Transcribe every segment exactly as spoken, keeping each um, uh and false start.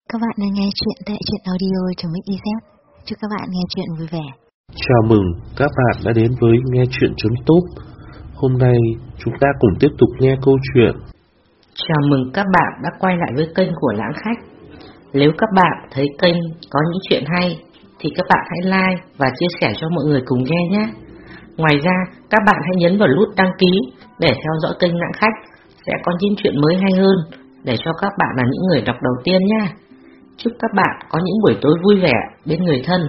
Các bạn đang nghe chuyện tại truyện audio trong Mix i zét. Chúc các bạn nghe chuyện vui vẻ. Chào mừng các bạn đã đến với nghe chuyện.top. Hôm nay chúng ta cùng tiếp tục nghe câu chuyện. Chào mừng các bạn đã quay lại với kênh của Lãng Khách. Nếu các bạn thấy kênh có những chuyện hay thì các bạn hãy like và chia sẻ cho mọi người cùng nghe nhé. Ngoài ra các bạn hãy nhấn vào nút đăng ký để theo dõi kênh Lãng Khách, sẽ có những chuyện mới hay hơn để cho các bạn là những người đọc đầu tiên nhé. Chúc các bạn có những buổi tối vui vẻ bên người thân.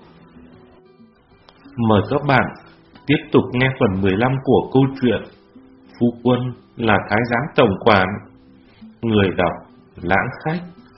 Mời các bạn tiếp tục nghe phần mười lăm của câu chuyện Phu Quân là Thái giám tổng quản. Người đọc Lãng Khách.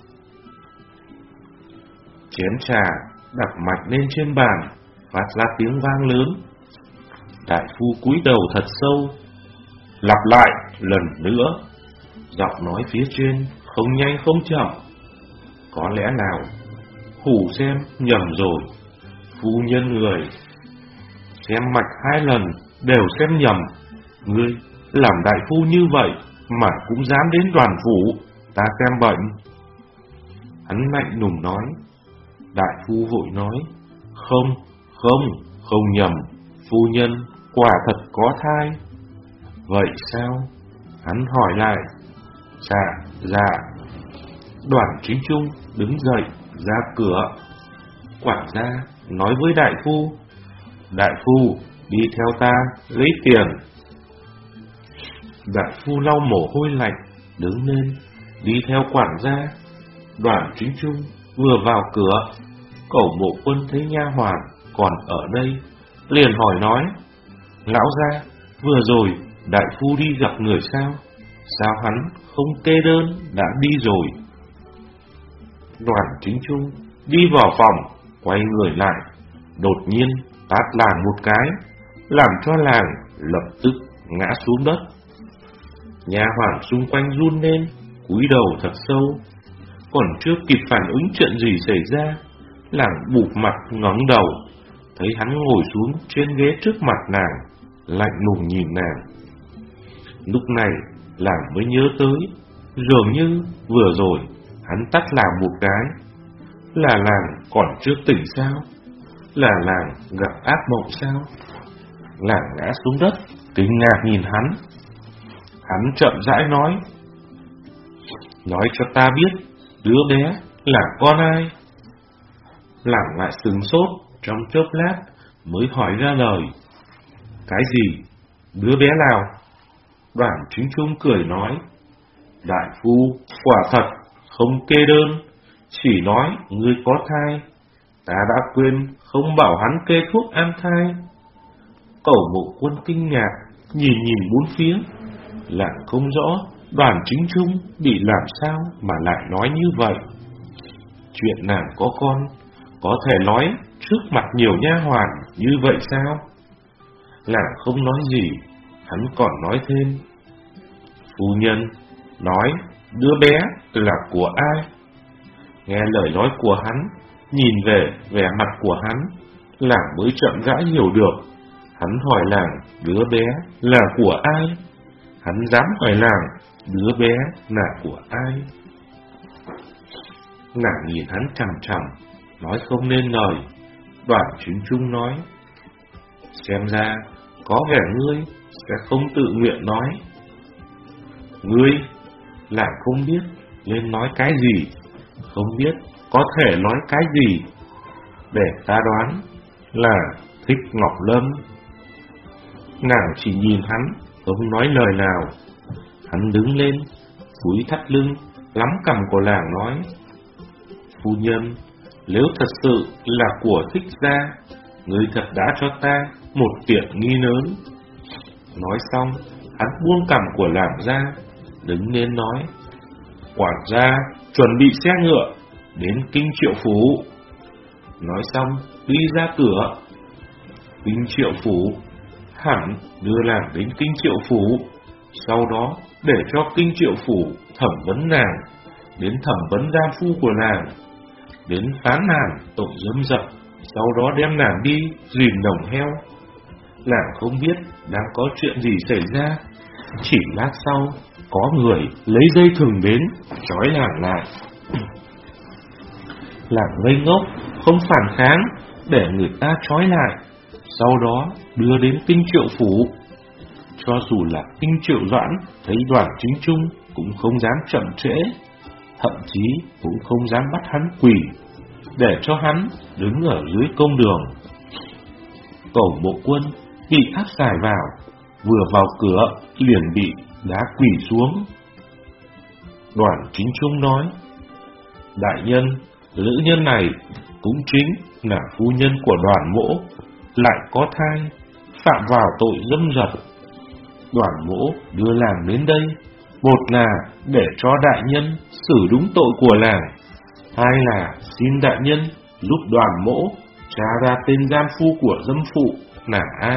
Chén trà đặt mặt lên trên bàn, phát ra tiếng vang lớn. Đại phu cúi đầu thật sâu, lặp lại lần nữa. Giọng nói phía trên không nhanh không chậm. Có lẽ nào hủ xem nhầm rồi. Phu nhân người xem mạch hai lần đều xem nhầm. Ngươi làm đại phu như vậy mà cũng dám đến đoàn phủ ta xem bệnh. Hắn lạnh lùng nói. Đại phu vội nói. Không, không, không nhầm. Phu nhân quả thật có thai. Vậy sao? Hắn hỏi lại. Dạ, dạ. Đoàn Chính Trung đứng dậy ra cửa. Quản gia nói với đại phu. Đại phu đi theo ta lấy tiền. Đại phu lau mồ hôi lạnh đứng lên đi theo quản gia. Đoàn Chính Trung vừa vào cửa, Cẩu Mộ Quân thấy nha hoàn còn ở đây, liền hỏi nói. Lão gia, vừa rồi đại phu đi gặp người sao? Sao hắn không kê đơn đã đi rồi? Đoàn Chính Trung đi vào phòng, quay người lại, đột nhiên tát làng một cái, làm cho làng lập tức ngã xuống đất. Nha hoàn xung quanh run lên, cúi đầu thật sâu. Còn chưa kịp phản ứng chuyện gì xảy ra, làng bụp mặt ngẩng đầu, thấy hắn ngồi xuống trên ghế trước mặt nàng, lạnh lùng nhìn nàng. Lúc này làng mới nhớ tới, dường như vừa rồi hắn tát làng một cái. Là làng còn chưa tỉnh sao? Là làng gặp ác mộng sao? Làng ngã xuống đất, kinh ngạc nhìn hắn. Hắn chậm rãi nói. Nói cho ta biết, đứa bé là con ai? Làng lại sửng sốt trong chốc lát mới hỏi ra lời. Cái gì? Đứa bé nào? Đoàn Chính Trung cười nói. Đại phu quả thật không kê đơn, chỉ nói ngươi có thai. Ta đã quên không bảo hắn kê thuốc an thai. Cẩu Mộ Quân kinh ngạc nhìn nhìn bốn phía, lại không rõ Đoàn Chính Trung bị làm sao mà lại nói như vậy. Chuyện nàng có con có thể nói trước mặt nhiều nha hoàn như vậy sao? Nàng không nói gì, hắn còn nói thêm. Phu nhân nói đứa bé là của ai? Nghe lời nói của hắn, nhìn về vẻ mặt của hắn, làng mới chậm rãi hiểu được. Hắn hỏi làng đứa bé là của ai? Hắn dám hỏi làng đứa bé là của ai? Nàng nhìn hắn chằm chằm, nói không nên lời. Đoàn Chính Trung nói. Xem ra có vẻ ngươi sẽ không tự nguyện nói. Ngươi lại không biết nên nói cái gì, không biết có thể nói cái gì. Để ta đoán là thích Ngọc Lâm. Nàng chỉ nhìn hắn, không nói lời nào. Hắn đứng lên, cúi thắt lưng, lắm cằm của làng nói. Phu nhân, nếu thật sự là của thích gia, ngươi thật đã cho ta một tiện nghi lớn. Nói xong, hắn buông cằm của làng ra, đứng lên nói. Quản gia chuẩn bị xe ngựa đến Kinh Triệu Phủ. Nói xong đi ra cửa. Kinh Triệu Phủ hẳn đưa làng đến Kinh Triệu Phủ, sau đó để cho Kinh Triệu Phủ thẩm vấn nàng, đến thẩm vấn gia phu của nàng, đến phán nàng tội dâm dật, sau đó đem nàng đi rìm đồng heo. Nàng không biết đang có chuyện gì xảy ra. Chỉ lát sau có người lấy dây thừng đến trói nàng lại. Làng ngây ngốc, không phản kháng, để người ta trói lại, sau đó đưa đến Kinh Triệu phủ. Cho dù là Kinh Triệu Doãn thấy Đoàn Chính Trung cũng không dám chậm trễ, thậm chí cũng không dám bắt hắn quỳ, để cho hắn đứng ở dưới công đường. Cẩu Mộ Quân bị áp giải vào, vừa vào cửa liền bị đá quỳ xuống. Đoàn Chính Trung nói: đại nhân, nữ nhân này cũng chính là phu nhân của Đoàn Mỗ, lại có thai, phạm vào tội dâm dật. Đoàn Mỗ đưa làng đến đây, một là để cho đại nhân xử đúng tội của làng, hai là xin đại nhân giúp Đoàn Mỗ tra ra tên gian phu của dâm phụ là ai.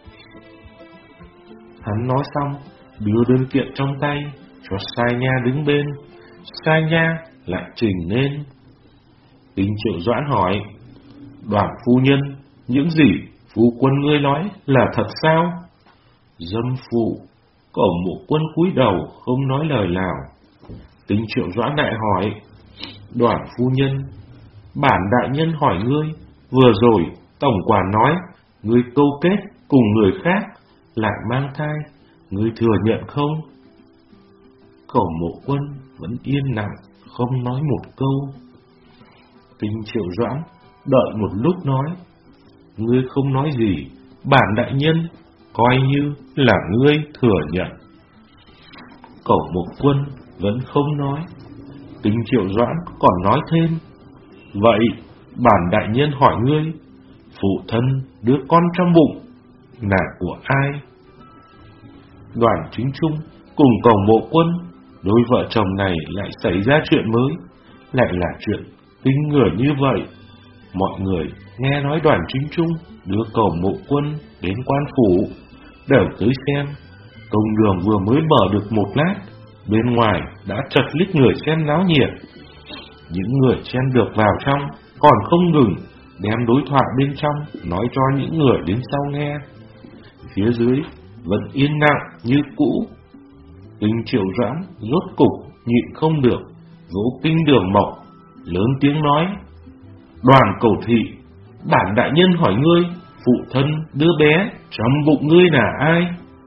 Hắn nói xong, đưa đơn kiện trong tay cho Sai Nha đứng bên. Sai Nha lại trình lên. Kinh Triệu Doãn hỏi: Đoàn phu nhân, những gì phu quân ngươi nói là thật sao? Dâm phụ. Cẩu Mộ Quân cúi đầu không nói lời nào. Kinh Triệu Doãn lại hỏi: Đoàn phu nhân, bản đại nhân hỏi ngươi, vừa rồi tổng quản nói ngươi câu kết cùng người khác, lại mang thai, ngươi thừa nhận không? Cẩu Mộ Quân vẫn yên lặng, không nói một câu. Kinh Triệu Doãn đợi một lúc nói: ngươi không nói gì, bản đại nhân coi như là ngươi thừa nhận. Cẩu Mộ Quân vẫn không nói. Kinh Triệu Doãn còn nói thêm: vậy bản đại nhân hỏi ngươi, phụ thân đứa con trong bụng là của ai? Đoàn Chính Trung cùng Cẩu Mộ Quân, đôi vợ chồng này lại xảy ra chuyện mới, lại là chuyện kinh người như vậy. Mọi người nghe nói Đoàn Chính Trung đưa Cẩu Mộ Quân đến quan phủ, đều tới xem. Công đường vừa mới mở được một lát, bên ngoài đã chật lít người xem náo nhiệt. Những người chen được vào trong còn không ngừng đem đối thoại bên trong nói cho những người đến sau nghe. Phía dưới vẫn yên lặng như cũ. Kinh Triệu Doãn rốt cục nhịn không được, vỗ kinh đường mộc, lớn tiếng nói: Đoàn Cẩu Thị, bản đại nhân hỏi ngươi, phụ thân đứa bé trong bụng ngươi là ai?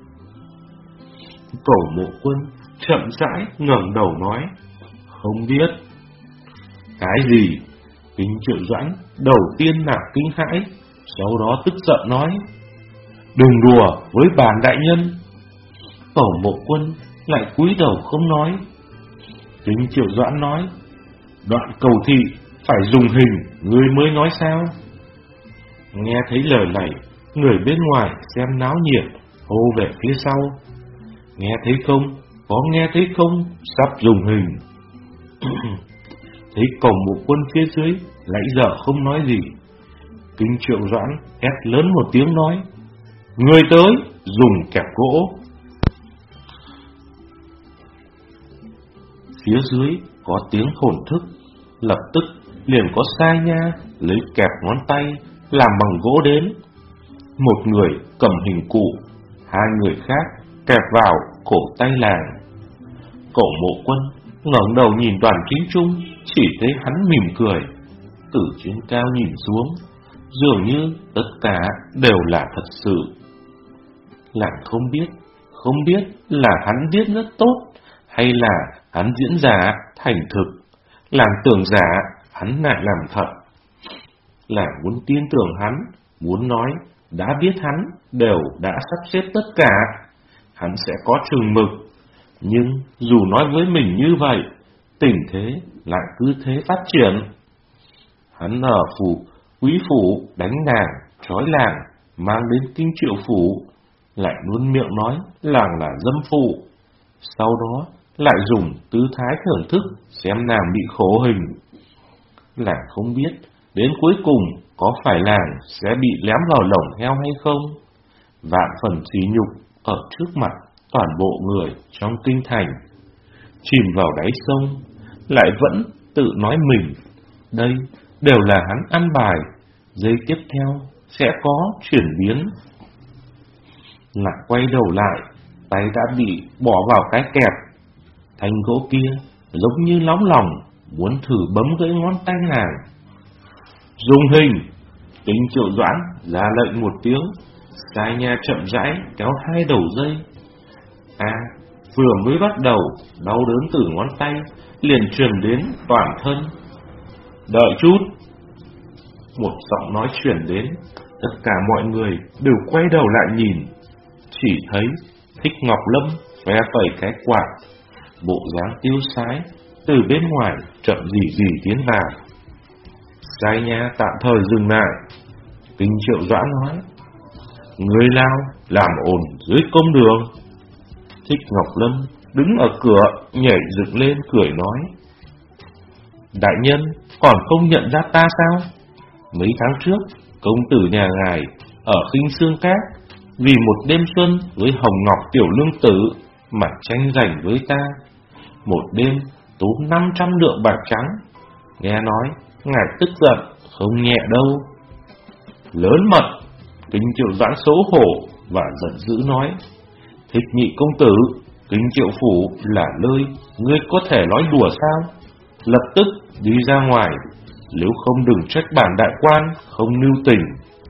Cẩu Mộ Quân chậm rãi ngẩng đầu nói: không biết. Cái gì? Kinh Triệu Doãn đầu tiên là kinh hãi, sau đó tức giận nói: đừng đùa với bản đại nhân. Cẩu Mộ Quân lại cúi đầu không nói. Kinh Triệu Doãn nói: Đoạn Cẩu Thị phải dùng hình, ngươi mới nói sao? Nghe thấy lời này, người bên ngoài xem náo nhiệt hô về phía sau: nghe thấy không? Có nghe thấy không? Sắp dùng hình. Thấy Cẩu Mộ Quân phía dưới lại giờ không nói gì. Kinh Triệu Doãn hét lớn một tiếng nói: người tới, dùng kẹp gỗ. Phía dưới có tiếng thổn thức, lập tức liền có Sai Nha lấy kẹp ngón tay làm bằng gỗ đến. Một người cầm hình cụ, hai người khác kẹp vào cổ tay làng. Cẩu Mộ Quân ngẩng đầu nhìn Đoàn Chính Trung, chỉ thấy hắn mỉm cười. Từ trên cao nhìn xuống, dường như tất cả đều là thật sự. Làng không biết, không biết là hắn viết rất tốt, hay là hắn diễn giả thành thực. Làng tưởng giả, hắn lại làm thật. Làng muốn tin tưởng hắn, muốn nói đã biết hắn đều đã sắp xếp tất cả, hắn sẽ có chừng mực. Nhưng dù nói với mình như vậy, tình thế lại cứ thế phát triển. Hắn ở phủ quý phủ đánh nàng, trói làng, mang đến Kinh Triệu phủ, lại luôn miệng nói làng là dâm phụ. Sau đó lại dùng tư thái thưởng thức xem nàng bị khổ hình. Làng không biết đến cuối cùng có phải làng sẽ bị lém vào lồng heo hay không. Vạn phần sỉ nhục ở trước mặt toàn bộ người trong kinh thành. Chìm vào đáy sông, lại vẫn tự nói mình đây đều là hắn ăn bài, giây tiếp theo sẽ có chuyển biến. Lại quay đầu lại, tay đã bị bỏ vào cái kẹp. Thanh gỗ kia giống như nóng lòng, muốn thử bấm gãy ngón tay nàng. Dùng hình. Kính Triệu Doãn ra lệnh một tiếng, Sai Nha chậm rãi kéo hai đầu dây. À, vừa mới bắt đầu, đau đớn từ ngón tay liền truyền đến toàn thân. Đợi chút. Một giọng nói truyền đến, tất cả mọi người đều quay đầu lại nhìn. Chỉ thấy Thích Ngọc Lâm phe phẩy cái quạt, bộ dáng tiêu sái, từ bên ngoài chậm rì rì tiến vào. Sai Nha tạm thời dừng lại. Kính Triệu Doãn nói: Người lao làm ồn dưới công đường. Thích Ngọc Lâm đứng ở cửa nhảy dựng lên cười nói: Đại nhân còn không nhận ra ta sao? Mấy tháng trước công tử nhà ngài ở Khinh Xương Các vì một đêm xuân với Hồng Ngọc tiểu lương tử mà tranh giành với ta. Một đêm tốn năm trăm lượng bạc trắng. Nghe nói ngài tức giận không nhẹ đâu. Lớn mật. Kính Triệu Doãn xấu hổ và giận dữ nói: Thích nhị công tử, Kính Triệu phủ là nơi ngươi có thể nói đùa sao? Lập tức đi ra ngoài, nếu không đừng trách bản đại quan không lưu tình.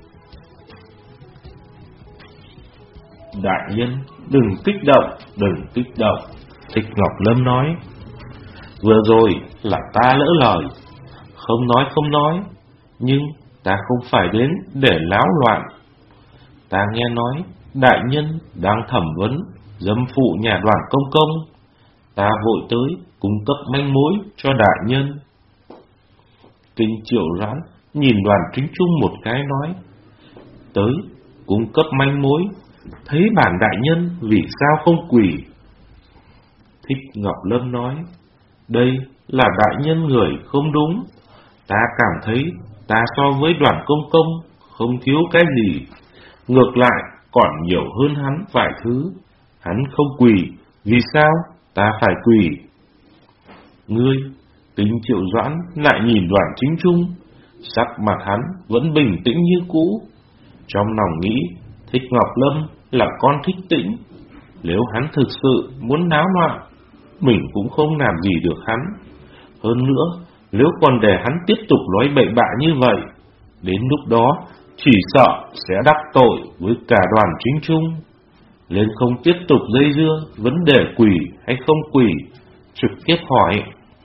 Đại nhân đừng kích động, đừng kích động. Thích Ngọc Lâm nói: Vừa rồi là ta lỡ lời, không nói không nói, nhưng ta không phải đến để láo loạn. Ta nghe nói đại nhân đang thẩm vấn dâm phụ nhà Đoàn Công Công, ta vội tới cung cấp manh mối cho đại nhân. Kinh Triệu Doãn nhìn Đoàn Chính Trung một cái nói: Tới cung cấp manh mối, thấy bản đại nhân vì sao không quỳ? Thích Ngọc Lâm nói: Đây là đại nhân người không đúng. Ta cảm thấy ta so với Đoàn Công Công không thiếu cái gì, ngược lại còn nhiều hơn hắn vài thứ. Hắn không quỳ, vì sao ta phải quỳ? Ngươi, Kính Triệu Doãn lại nhìn Đoàn Chính Trung, sắc mặt hắn vẫn bình tĩnh như cũ. Trong lòng nghĩ Thích Ngọc Lâm là con thích tĩnh, nếu hắn thực sự muốn náo loạn, mình cũng không làm gì được hắn. Hơn nữa, nếu còn để hắn tiếp tục nói bậy bạ như vậy, đến lúc đó chỉ sợ sẽ đắc tội với cả Đoàn Chính Trung. Nên không tiếp tục dây dưa vấn đề quỳ hay không quỳ, trực tiếp hỏi: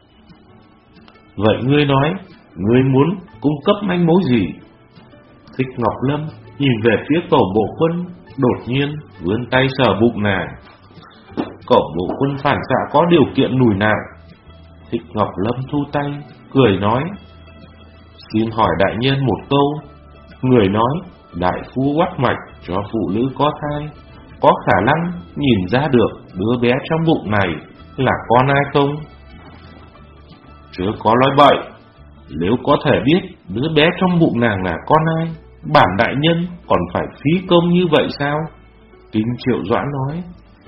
Vậy ngươi nói, ngươi muốn cung cấp manh mối gì? Thích Ngọc Lâm nhìn về phía Cẩu Bộ Quân, đột nhiên vươn tay sờ bụng nàng. Cẩu Bộ Quân phản xạ có điều kiện lùi lại. Thích Ngọc Lâm thu tay, cười nói: Xin hỏi đại nhân một câu. Người nói đại phu quắt mạch cho phụ nữ có thai, có khả năng nhìn ra được đứa bé trong bụng này là con ai không? Chớ có nói bậy. Nếu có thể biết đứa bé trong bụng nàng là con ai, bản đại nhân còn phải phí công như vậy sao? Kinh Triệu Doãn nói.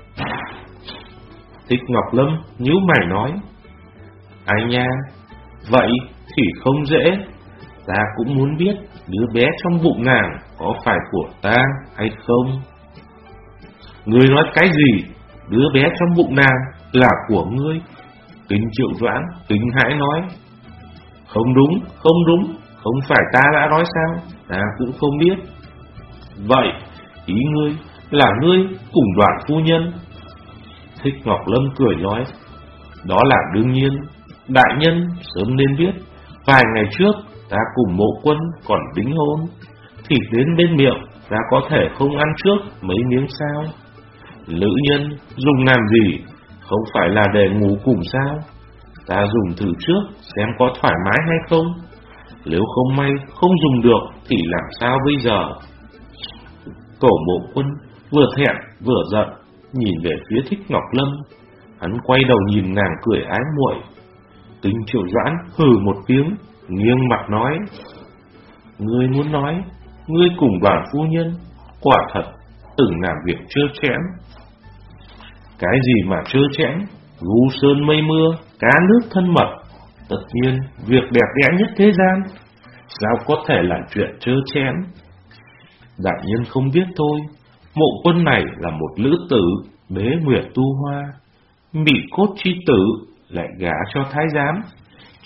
Thích Ngọc Lâm nhíu mày nói: Ai nha, vậy thì không dễ. Ta cũng muốn biết đứa bé trong bụng nàng có phải của ta hay không. Ngươi nói cái gì? Đứa bé trong bụng nàng là của ngươi? Kinh Triệu Doãn kinh hãi nói: Không đúng, không đúng, không phải ta đã nói sao? Ta cũng không biết. Vậy ý ngươi là ngươi cùng Đoàn phu nhân? Thích Ngọc Lâm cười nói: Đó là đương nhiên. Đại nhân sớm nên biết, vài ngày trước ta cùng Mộ Quân còn đính hôn, thịt đến bên miệng ta có thể không ăn trước mấy miếng sao? Nữ nhân dùng làm gì? Không phải là để ngủ cùng sao? Ta dùng thử trước xem có thoải mái hay không. Nếu không may không dùng được thì làm sao bây giờ? Cổ Mộ Quân vừa thẹn vừa giận, nhìn về phía Thích Ngọc Lâm. Hắn quay đầu nhìn nàng cười ái muội. Kính Triệu Doãn hừ một tiếng, nghiêng mặt nói: Ngươi muốn nói ngươi cùng Đoàn phu nhân quả thật từng làm việc trơ trẽn. Cái gì mà trơ trẽn? Vu sơn mây mưa, cá nước thân mật. Tất nhiên việc đẹp đẽ nhất thế gian, sao có thể là chuyện trơ trẽn? Đại nhân không biết thôi, Mộ Quân này là một lữ tử bế nguyệt tu hoa, Mị Cốt chi tử lại gả cho thái giám,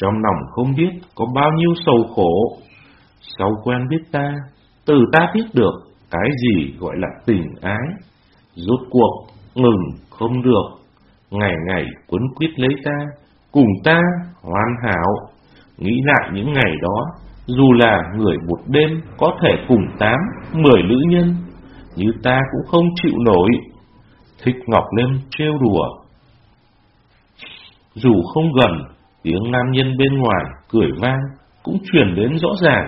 trong lòng không biết có bao nhiêu sầu khổ. Sau quen biết ta, từ ta biết được cái gì gọi là tình ái. Rốt cuộc ngừng không được, ngày ngày quấn quýt lấy ta, cùng ta hoàn hảo. Nghĩ lại những ngày đó, dù là người một đêm có thể cùng tám, mười nữ nhân, như ta cũng không chịu nổi. Thích Ngọc Lâm trêu đùa. Dù không gần, tiếng nam nhân bên ngoài cười vang cũng truyền đến rõ ràng.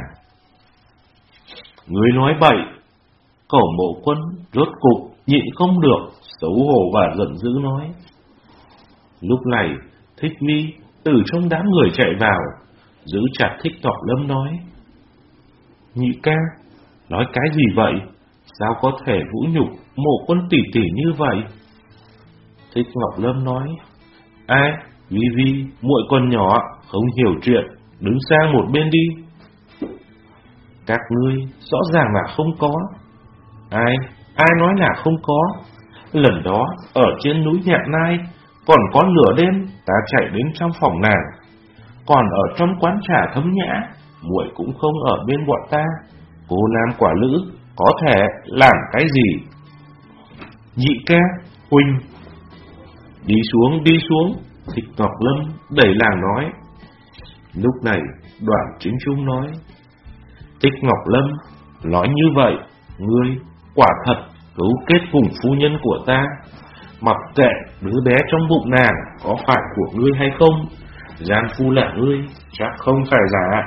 Người nói bậy. Cẩu Mộ Quân rốt cục nhịn không được, xấu hổ và giận dữ nói. Lúc này Thích Mi từ trong đám người chạy vào, giữ chặt Thích Ngọc Lâm nói. Nhị ca, nói cái gì vậy? Sao có thể vũ nhục Mộ Quân tỷ tỷ như vậy? Thích Ngọc Lâm nói. Ai? Vi Vi, muội con nhỏ, không hiểu chuyện, đứng sang một bên đi. Các ngươi rõ ràng là không có. Ai? Ai nói là không có? Lần đó ở trên núi Nhạn Nai, còn có nửa đêm ta chạy đến trong phòng nàng, còn ở trong quán trà Thấm Nhã, muội cũng không ở bên bọn ta. Cô nam quả nữ có thể làm cái gì? Nhị ca, huynh. Đi xuống, đi xuống. Thích Ngọc Lâm đẩy làng nói. Lúc này Đoàn Chính Trung nói. Thích Ngọc Lâm, nói như vậy, ngươi quả thật cấu kết cùng phu nhân của ta. Mặc kệ đứa bé trong bụng nàng có phải của ngươi hay không, gian phu là ngươi, chắc không phải giả.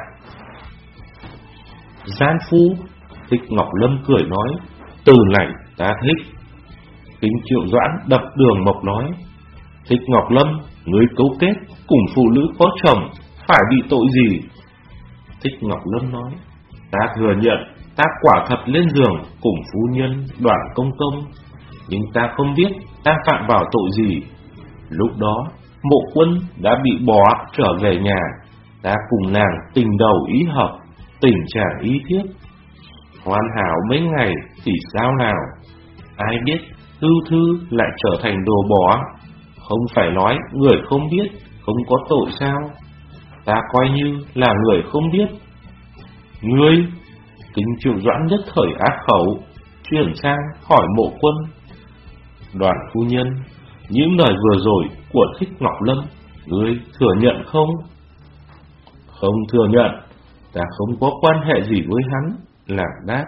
Gian phu? Thích Ngọc Lâm cười nói. Từ này ta thích. Kính Triệu Doãn đập Đường Mộc nói. Thích Ngọc Lâm, ngươi cấu kết cùng phụ nữ có chồng, phải bị tội gì? Thích Ngọc Lâm nói. Ta thừa nhận, ta quả thật lên giường cùng phu nhân Đoàn Công Công, nhưng ta không biết ta phạm vào tội gì. Lúc đó Mộ Quân đã bị bỏ trở về nhà, ta cùng nàng tình đầu ý hợp, tình chàng ý thiết, hoàn hảo mấy ngày thì sao nào? Ai biết Ưu Thư lại trở thành đồ bỏ. Không phải nói người không biết không có tội sao? Ta coi như là người không biết. Ngươi? Kính Triệu Doãn nhất thời ác khẩu, chuyển sang hỏi Mộ Quân. Đoàn phu nhân, những lời vừa rồi của Thích Ngọc Lâm, ngươi thừa nhận không? Không thừa nhận, ta không có quan hệ gì với hắn, làm đáp.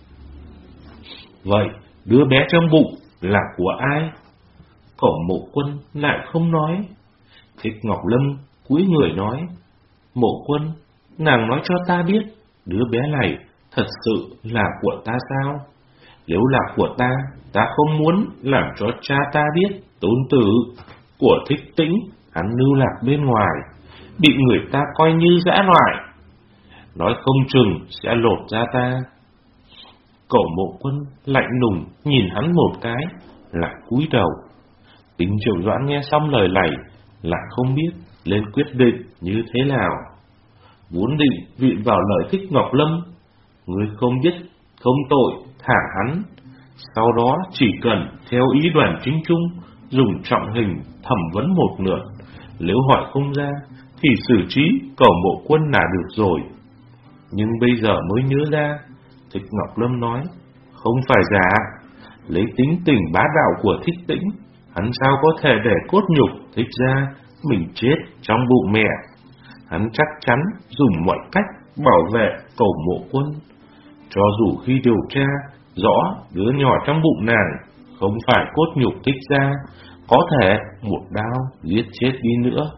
Vậy đứa bé trong bụng là của ai? Cẩu Mộ Quân lại không nói. Thích Ngọc Lâm cúi người nói. Mộ Quân, nàng nói cho ta biết, đứa bé này thật sự là của ta sao? Nếu là của ta, ta không muốn làm cho cha ta biết tôn tử của Thích Tĩnh hắn lưu lạc bên ngoài, bị người ta coi như dã loại, nói không chừng sẽ lột ra ta. Cẩu Mộ Quân lạnh lùng nhìn hắn một cái, lại cúi đầu. Kính Triệu Doãn nghe xong lời này, lại không biết lên quyết định như thế nào. Vốn định viện vào lời Thích Ngọc Lâm, người không biết không tội thả hắn, sau đó chỉ cần theo ý Đoàn Chính Trung dùng trọng hình thẩm vấn một lượt, nếu hỏi không ra thì xử trí Cẩu Mộ Quân là được rồi. Nhưng bây giờ mới nhớ ra, Thích Ngọc Lâm nói không phải giả. Lấy tính tình bá đạo của Thích Tĩnh, hắn sao có thể để cốt nhục Thích ra mình chết trong bụng mẹ. Hắn chắc chắn dùng mọi cách bảo vệ Cẩu Mộ Quân, cho dù khi điều tra rõ đứa nhỏ trong bụng nàng không phải cốt nhục Thích ra, có thể một đao giết chết đi nữa.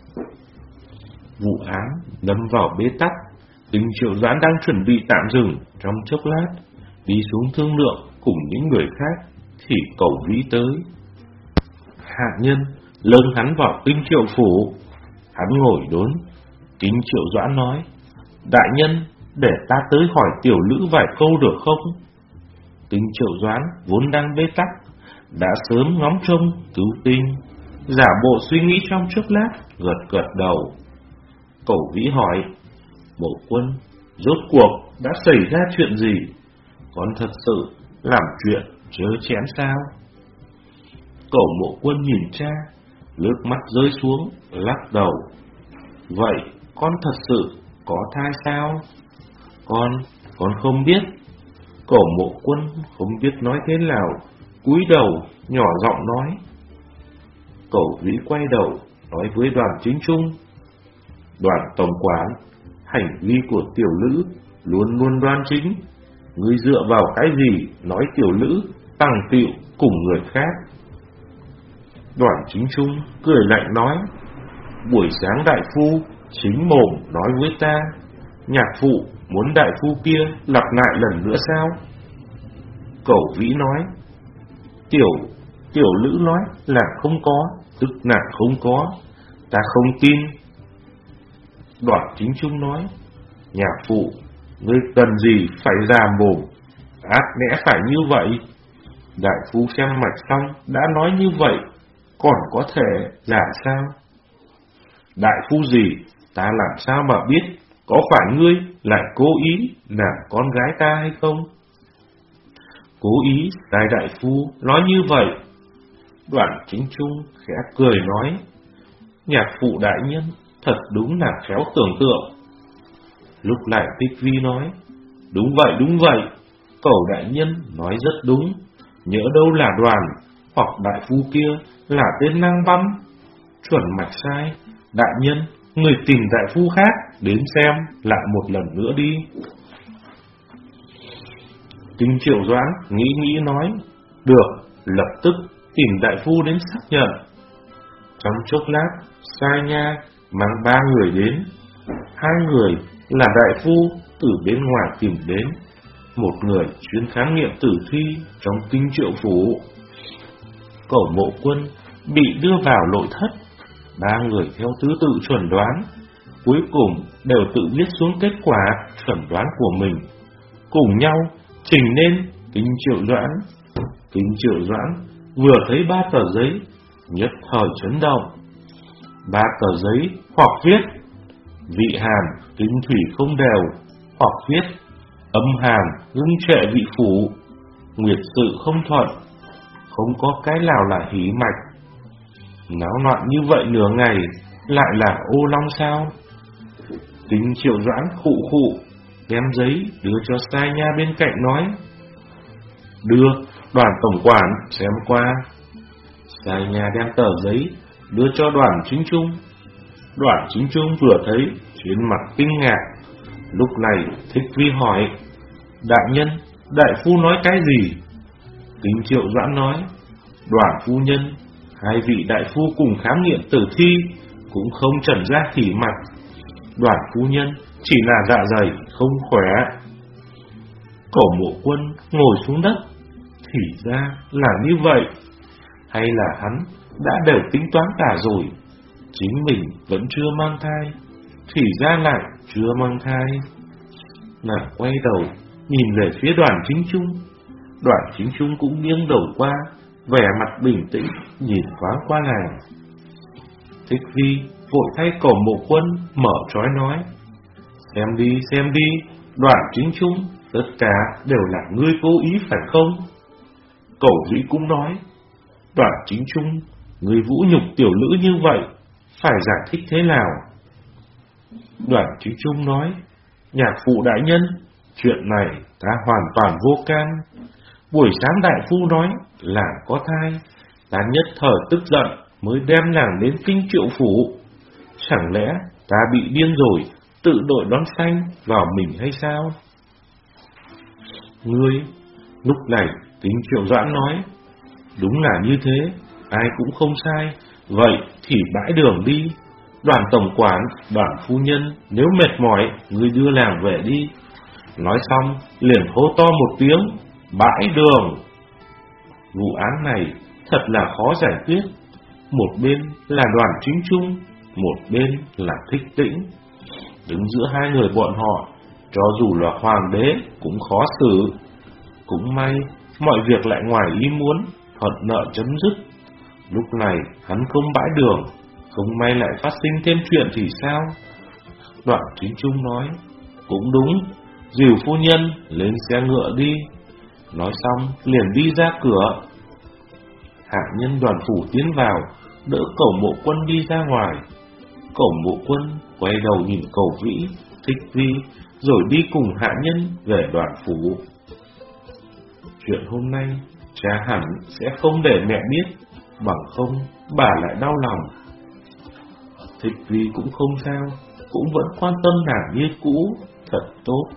Vụ án lâm vào bế tắc. Kính Triệu Doãn đang chuẩn bị tạm dừng trong chốc lát, đi xuống thương lượng cùng những người khác, thì Cẩu Vĩ tới. Hạ nhân lâng hắn vào Kinh Triệu phủ. Hắn ngồi đốn. Kính Triệu Doãn nói: Đại nhân, để ta tới hỏi tiểu nữ vài câu được không? Kính Triệu Doãn vốn đang bế tắc, đã sớm ngóng trông cứu tinh, giả bộ suy nghĩ trong chốc lát, gật gật đầu. Cẩu Vĩ hỏi: Mộ Quân, rốt cuộc đã xảy ra chuyện gì? Con thật sự làm chuyện chớ chén sao? Cẩu Mộ Quân nhìn cha, nước mắt rơi xuống, lắc đầu. Vậy con thật sự có thai sao? Con, con không biết. Cổ Mộ Quân không biết nói thế nào, cúi đầu nhỏ giọng nói. Cẩu Vĩ quay đầu nói với Đoàn Chính Trung: Đoàn tổng quản, hành vi của tiểu lữ luôn luôn đoan chính. Ngươi dựa vào cái gì nói tiểu lữ tăng tiệu cùng người khác? Đoàn Chính Trung cười lạnh nói: Buổi sáng đại phu chính mồm nói với ta, nhạc phụ muốn đại phu kia lặp lại lần nữa sao? Cẩu Vĩ nói: Tiểu Tiểu lữ nói là không có, tức là không có, ta không tin. Đoàn Chính Trung nói: Nhạc phụ, ngươi cần gì phải già mồm, ác lẽ phải như vậy? Đại phu xem mạch xong đã nói như vậy, còn có thể là sao? Đại phu gì, ta làm sao mà biết có phải ngươi lại cố ý làm con gái ta hay không? Cố ý sai đại phu nói như vậy. Đoàn Chính Trung khẽ cười nói: Nhạc phụ đại nhân thật đúng là khéo tưởng tượng. Lúc lại Tích Vi nói: Đúng vậy, đúng vậy, Cẩu đại nhân nói rất đúng. Nhỡ đâu là Đoàn hoặc đại phu kia là tên lang băm, chuẩn mạch sai. Đại nhân, người tìm đại phu khác đến xem lại một lần nữa đi. Kinh Triệu Doãn nghĩ nghĩ nói: Được, lập tức tìm đại phu đến xác nhận. Trong chốc lát, Sai Nha mang ba người đến. Hai người là đại phu từ bên ngoài tìm đến, một người chuyên khám nghiệm tử thi trong Kinh Triệu phủ. Cẩu Mộ Quân bị đưa vào nội thất. Ba người theo thứ tự chuẩn đoán, cuối cùng đều tự viết xuống kết quả chuẩn đoán của mình, cùng nhau trình lên Kinh Triệu Doãn. Kinh Triệu Doãn vừa thấy ba tờ giấy, nhất thời chấn động. Ba tờ giấy hoặc viết vị hàn kinh thủy không đều, hoặc viết âm hàn ngưng trệ vị phủ, nguyệt sự không thuận, không có cái nào là hí mạch. Náo loạn như vậy nửa ngày, lại là ô long sao? Kinh Triệu Doãn khụ khụ, đem giấy đưa cho Sai Nha bên cạnh nói: Đưa Đoàn tổng quản xem qua. Sai Nha đem tờ giấy đưa cho Đoàn Chính Trung. Đoàn Chính Trung vừa thấy, trên mặt kinh ngạc. Lúc này Thích Vi hỏi: Đại nhân, đại phu nói cái gì? Kinh Triệu Doãn nói: Đoàn phu nhân, hai vị đại phu cùng khám nghiệm tử thi cũng không trần ra khỉ mạch. Đoàn phu nhân chỉ là dạ dày không khỏe. Cẩu Mộ Quân ngồi xuống đất. Thì ra là như vậy. Hay là hắn đã đều tính toán cả rồi, chính mình vẫn chưa mang thai, thì ra lại chưa mang thai. Nàng quay đầu nhìn về phía Đoàn Chính Trung. Đoàn Chính Trung cũng nghiêng đầu qua, vẻ mặt bình tĩnh nhìn thoáng qua nàng. Thích Vi vội thay Cẩu Mộ Quân mở trói nói: Xem đi, xem đi, Đoàn Chính Trung, tất cả đều là ngươi cố ý phải không? Cẩu Vĩ cũng nói: Đoàn Chính Trung, ngươi vũ nhục tiểu lữ như vậy, phải giải thích thế nào? Đoàn Chính Trung nói: Nhạc phụ đại nhân, chuyện này ta hoàn toàn vô can. Buổi sáng đại phu nói là có thai, ta nhất thời tức giận mới đem nàng đến Kinh Triệu phủ. Chẳng lẽ ta bị điên rồi, tự đội đón xanh vào mình hay sao? Ngươi, lúc này Kinh Triệu Doãn nói: Đúng là như thế, ai cũng không sai. Vậy thì bãi đường đi. Đoàn tổng quản, Đoàn phu nhân, nếu mệt mỏi, ngươi đưa nàng về đi. Nói xong liền hô to một tiếng: Bãi đường! Vụ án này thật là khó giải quyết. Một bên là Đoàn Chính Trung, một bên là Thích Tĩnh. Đứng giữa hai người bọn họ, cho dù là hoàng đế cũng khó xử. Cũng may mọi việc lại ngoài ý muốn, thuận nợ chấm dứt. Lúc này hắn không bãi đường, không may lại phát sinh thêm chuyện thì sao? Đoàn Chính Trung nói: Cũng đúng, dìu phu nhân lên xe ngựa đi. Nói xong liền đi ra cửa. Hạ nhân Đoàn phủ tiến vào, đỡ Cẩu Mộ Quân đi ra ngoài. Cẩu Mộ Quân quay đầu nhìn Cẩu Vĩ, Thích Vi, rồi đi cùng hạ nhân về Đoàn phủ. Chuyện hôm nay cha hẳn sẽ không để mẹ biết, bằng không bà lại đau lòng. Thích Vi cũng không sao, cũng vẫn quan tâm nàng như cũ, thật tốt.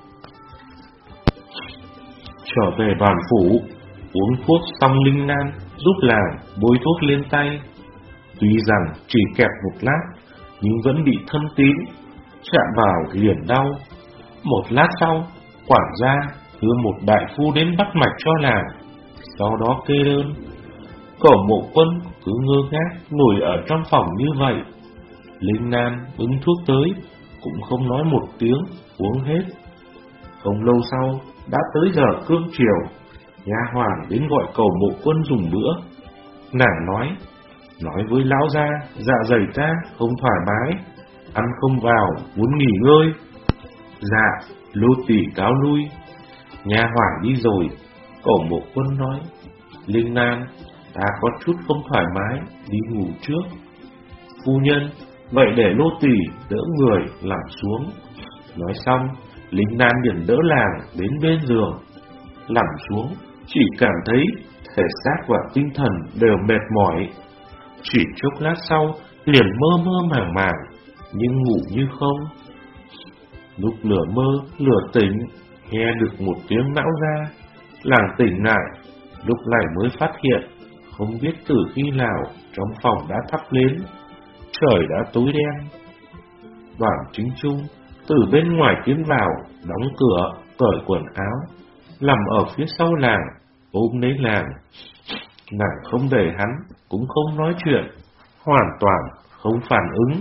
Trở về Đoàn phủ, uống thuốc xong Linh Nan giúp làng bôi thuốc lên tay. Tuy rằng chỉ kẹp một lát, nhưng vẫn bị thâm tím, chạm vào liền đau. Một lát sau, quản gia đưa một đại phu đến bắt mạch cho làng, sau đó kê đơn. Cẩu Mộ Quân cứ ngơ ngác ngồi ở trong phòng như vậy. Linh Nan bưng thuốc tới, cũng không nói một tiếng, uống hết. Không lâu sau, đã tới giờ cơm chiều, nha hoàn đến gọi Cẩu Mộ Quân dùng bữa. Nàng nói, nói với lão gia, dạ dày ta không thoải mái, ăn không vào, muốn nghỉ ngơi. Dạ, Lô tỳ cáo lui. Nha hoàn đi rồi, Cẩu Mộ Quân nói, Linh Nan, ta có chút không thoải mái, đi ngủ trước. Phu nhân, vậy để Lô tỳ đỡ người làm xuống. Nói xong, Linh Nan liền đỡ làng đến bên giường. Nằm xuống, chỉ cảm thấy thể xác và tinh thần đều mệt mỏi. Chỉ chốc lát sau, liền mơ mơ màng màng, nhưng ngủ như không. Lúc nửa mơ, nửa tỉnh, nghe được một tiếng não ra. Làng tỉnh lại, lúc này mới phát hiện, không biết từ khi nào trong phòng đã thắp nến, trời đã tối đen. Đoàn Chính Trung từ bên ngoài tiến vào, đóng cửa, cởi quần áo, nằm ở phía sau làng, ôm lấy làng. Nàng không để hắn, cũng không nói chuyện, hoàn toàn không phản ứng.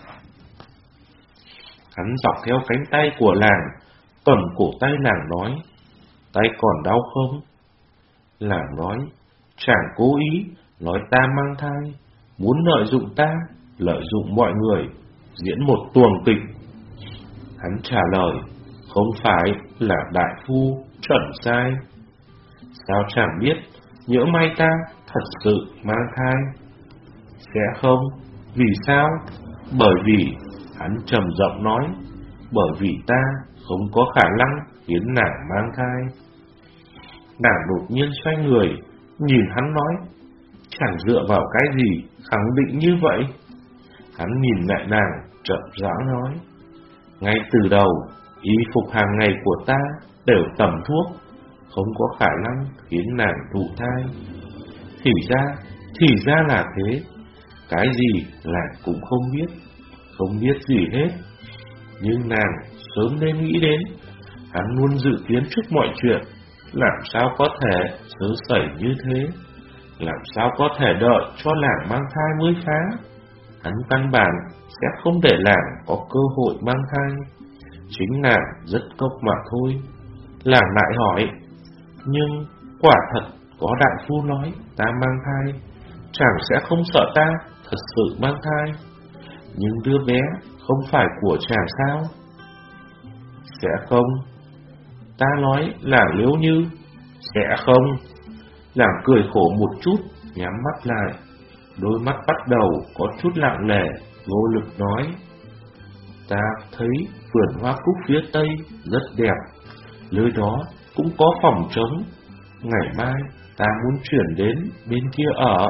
Hắn dọc theo cánh tay của làng, cầm cổ tay làng nói, tay còn đau không? Làng nói, chàng cố ý, nói ta mang thai, muốn lợi dụng ta, lợi dụng mọi người, diễn một tuồng kịch. Hắn trả lời, không phải là đại phu chuẩn sai. Sao chàng biết, nhỡ may ta thật sự mang thai? Sẽ không, vì sao? Bởi vì, hắn trầm giọng nói, bởi vì ta không có khả năng khiến nàng mang thai. Nàng đột nhiên xoay người, nhìn hắn nói, chẳng dựa vào cái gì khẳng định như vậy? Hắn nhìn lại nàng, chậm rãi nói, ngay từ đầu, y phục hàng ngày của ta đều tầm thuốc, không có khả năng khiến nàng thụ thai. Thì ra, thì ra là thế, cái gì nàng cũng không biết, không biết gì hết. Nhưng nàng sớm nên nghĩ đến, hắn luôn dự kiến trước mọi chuyện, làm sao có thể sớ sẩy như thế, làm sao có thể đợi cho nàng mang thai mới phá. Hắn căn bản sẽ không để nàng có cơ hội mang thai, chính nàng rất cốc mà thôi. Nàng lại hỏi, nhưng quả thật có đại phu nói ta mang thai, chàng sẽ không sợ ta thật sự mang thai? Nhưng đứa bé không phải của chàng sao? Sẽ không. Ta nói là nếu như. Sẽ không. Nàng cười khổ một chút, nhắm mắt lại, đôi mắt bắt đầu có chút lặng lẽ, vô lực nói, ta thấy vườn hoa cúc phía tây rất đẹp, nơi đó cũng có phòng trống, ngày mai ta muốn chuyển đến bên kia ở.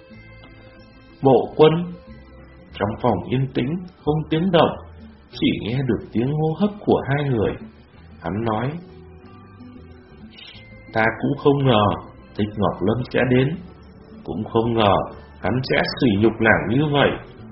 Mộ Quân. Trong phòng yên tĩnh, không tiếng động, chỉ nghe được tiếng hô hấp của hai người. Hắn nói, ta cũng không ngờ Thích Ngọc Lâm sẽ đến, cũng không ngờ hắn sẽ sỉ nhục làng như vậy.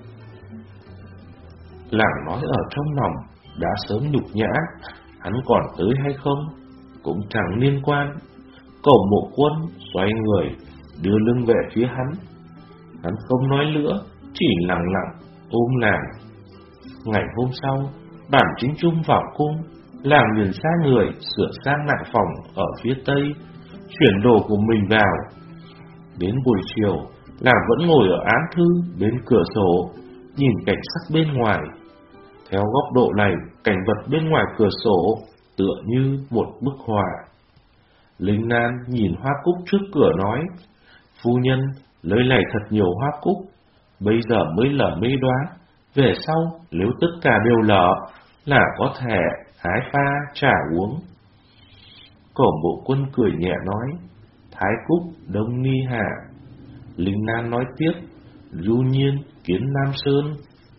Làng nói ở trong lòng, đã sớm nhục nhã, hắn còn tới hay không cũng chẳng liên quan. Cẩu Mộ Quân xoay người, đưa lưng về phía hắn. Hắn không nói nữa, chỉ lặng lặng ôm làng. Ngày hôm sau, Đoàn Chính Trung vào cung, làng liền sai người sửa sang lại phòng ở phía tây, chuyển đồ của mình vào. Đến buổi chiều, làng vẫn ngồi ở án thư bên cửa sổ, nhìn cảnh sắc bên ngoài. Theo góc độ này, cảnh vật bên ngoài cửa sổ tựa như một bức họa. Linh Nan nhìn hoa cúc trước cửa nói, phu nhân, nơi này thật nhiều hoa cúc, bây giờ mới lở mây đóa, Về sau, nếu tất cả đều lỡ, là có thể hái pha trà uống. Cổ Mộ Quân cười nhẹ nói, Thái Cúc Đông Ni Hạ. Linh Nan nói tiếp, Du Nhiên Kiến Nam Sơn.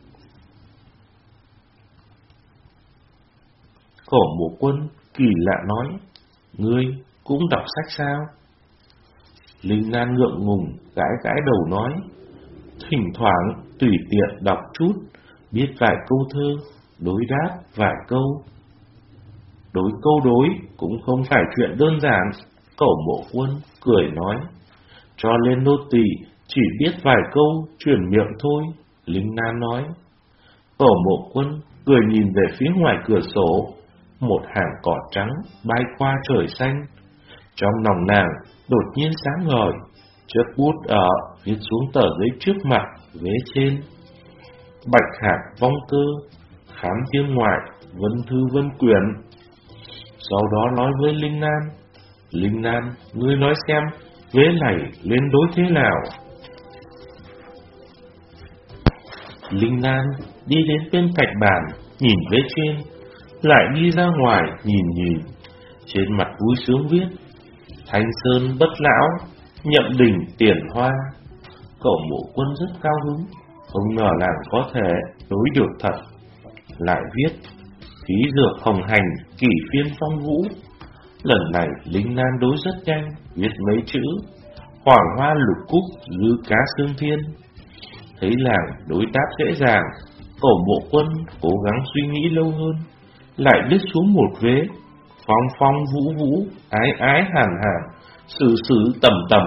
Cổ Mộ Quân kỳ lạ nói, ngươi cũng đọc sách sao? Linh Nan ngượng ngùng gãi gãi đầu nói, thỉnh thoảng tùy tiện đọc chút, biết vài câu thơ, đối đáp vài câu. Đối câu đối cũng không phải chuyện đơn giản. Cổ Mộ Quân cười nói, cho lên nô tỳ chỉ biết vài câu truyền miệng thôi. Linh Nan nói. Cổ Mộ Quân cười nhìn về phía ngoài cửa sổ, một hàng cỏ trắng bay qua trời xanh. Trong lòng nàng đột nhiên sáng ngời, chiếc bút ở viết xuống tờ giấy trước mặt, vế trên: Bạch Hạc Vong Cơ, khám thiên ngoại, vân thư vân quyền. Sau đó nói với Linh Nan, Linh Nan, ngươi nói xem, vế này lên đối thế nào? Linh Nan đi đến bên cạnh bàn, nhìn vế trên, lại đi ra ngoài nhìn nhìn. Trên mặt vui sướng viết: Thanh Sơn bất lão, nhậm đình tiền hoa. Cổ Mộ Quân rất cao hứng, không ngờ nàng có thể đối được thật. Lại viết: Khí dược hồng hành, kỷ phiên phong vũ. Lần này Linh Nan đối rất nhanh, viết mấy chữ: Hoàng hoa lục cúc, dư cá xương thiên. Thấy nàng đối đáp dễ dàng, Cổ Mộ Quân cố gắng suy nghĩ lâu hơn, lại viết xuống một vế: Phong phong vũ vũ, ái ái hàn hàn, sử sử tầm tầm.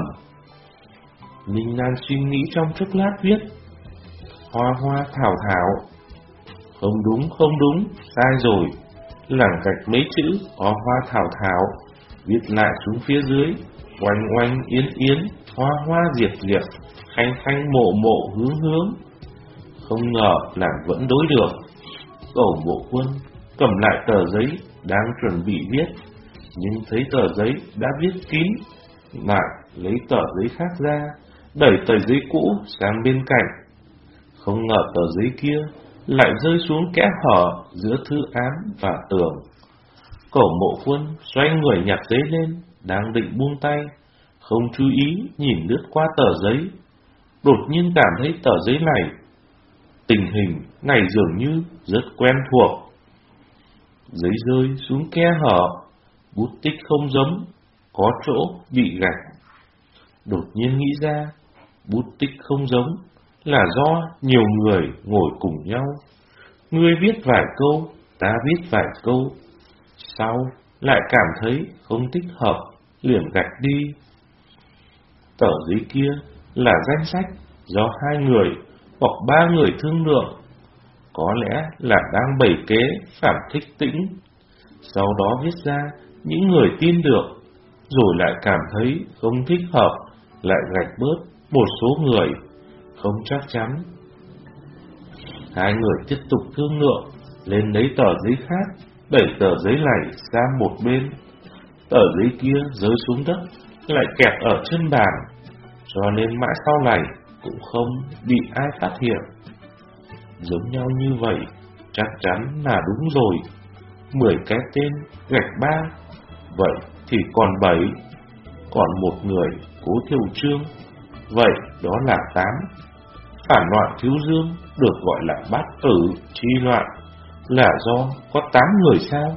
Linh Nan suy nghĩ trong chốc lát viết: Hoa hoa thảo thảo. Không đúng, không đúng, sai rồi. Lảng gạch mấy chữ hoa hoa thảo thảo, viết lại xuống phía dưới: Oanh oanh yến yến, hoa hoa diệt diệt, khanh khanh mộ mộ hướng hướng. Không ngờ nàng vẫn đối được. Cổ Mộ Quân cầm lại tờ giấy, đang chuẩn bị viết, nhưng thấy tờ giấy đã viết kín, lại lấy tờ giấy khác ra, đẩy tờ giấy cũ sang bên cạnh. Không ngờ tờ giấy kia lại rơi xuống kẽ hở giữa thư án và tường. Cổ Mộ Quân xoay người nhặt giấy lên, đang định buông tay, không chú ý nhìn lướt qua tờ giấy, đột nhiên cảm thấy tờ giấy này, tình hình này dường như rất quen thuộc. Giấy rơi xuống kẽ hở, bút tích không giống, có chỗ bị gạch. Đột nhiên nghĩ ra, bút tích không giống là do nhiều người ngồi cùng nhau. Ngươi viết vài câu, ta viết vài câu, sau lại cảm thấy không thích hợp, liền gạch đi. Tờ giấy kia là danh sách do hai người hoặc ba người thương lượng, có lẽ là đang bày kế Phạm Thích Tĩnh. Sau đó viết ra những người tin được, rồi lại cảm thấy không thích hợp, lại gạch bớt một số người không chắc chắn. Hai người tiếp tục thương lượng, lên lấy tờ giấy khác, đẩy tờ giấy này sang một bên. Tờ giấy kia rơi xuống đất, lại kẹt ở chân bàn, cho nên mãi sau này cũng không bị ai phát hiện. Giống nhau như vậy, chắc chắn là đúng rồi. Mười cái tên gạch ba, vậy thì còn bảy. Còn một người Cố Thiệu Trương, vậy đó là tám. Phản loạn Thiếu Dương được gọi là bát tử chi loạn, là do có tám người sao?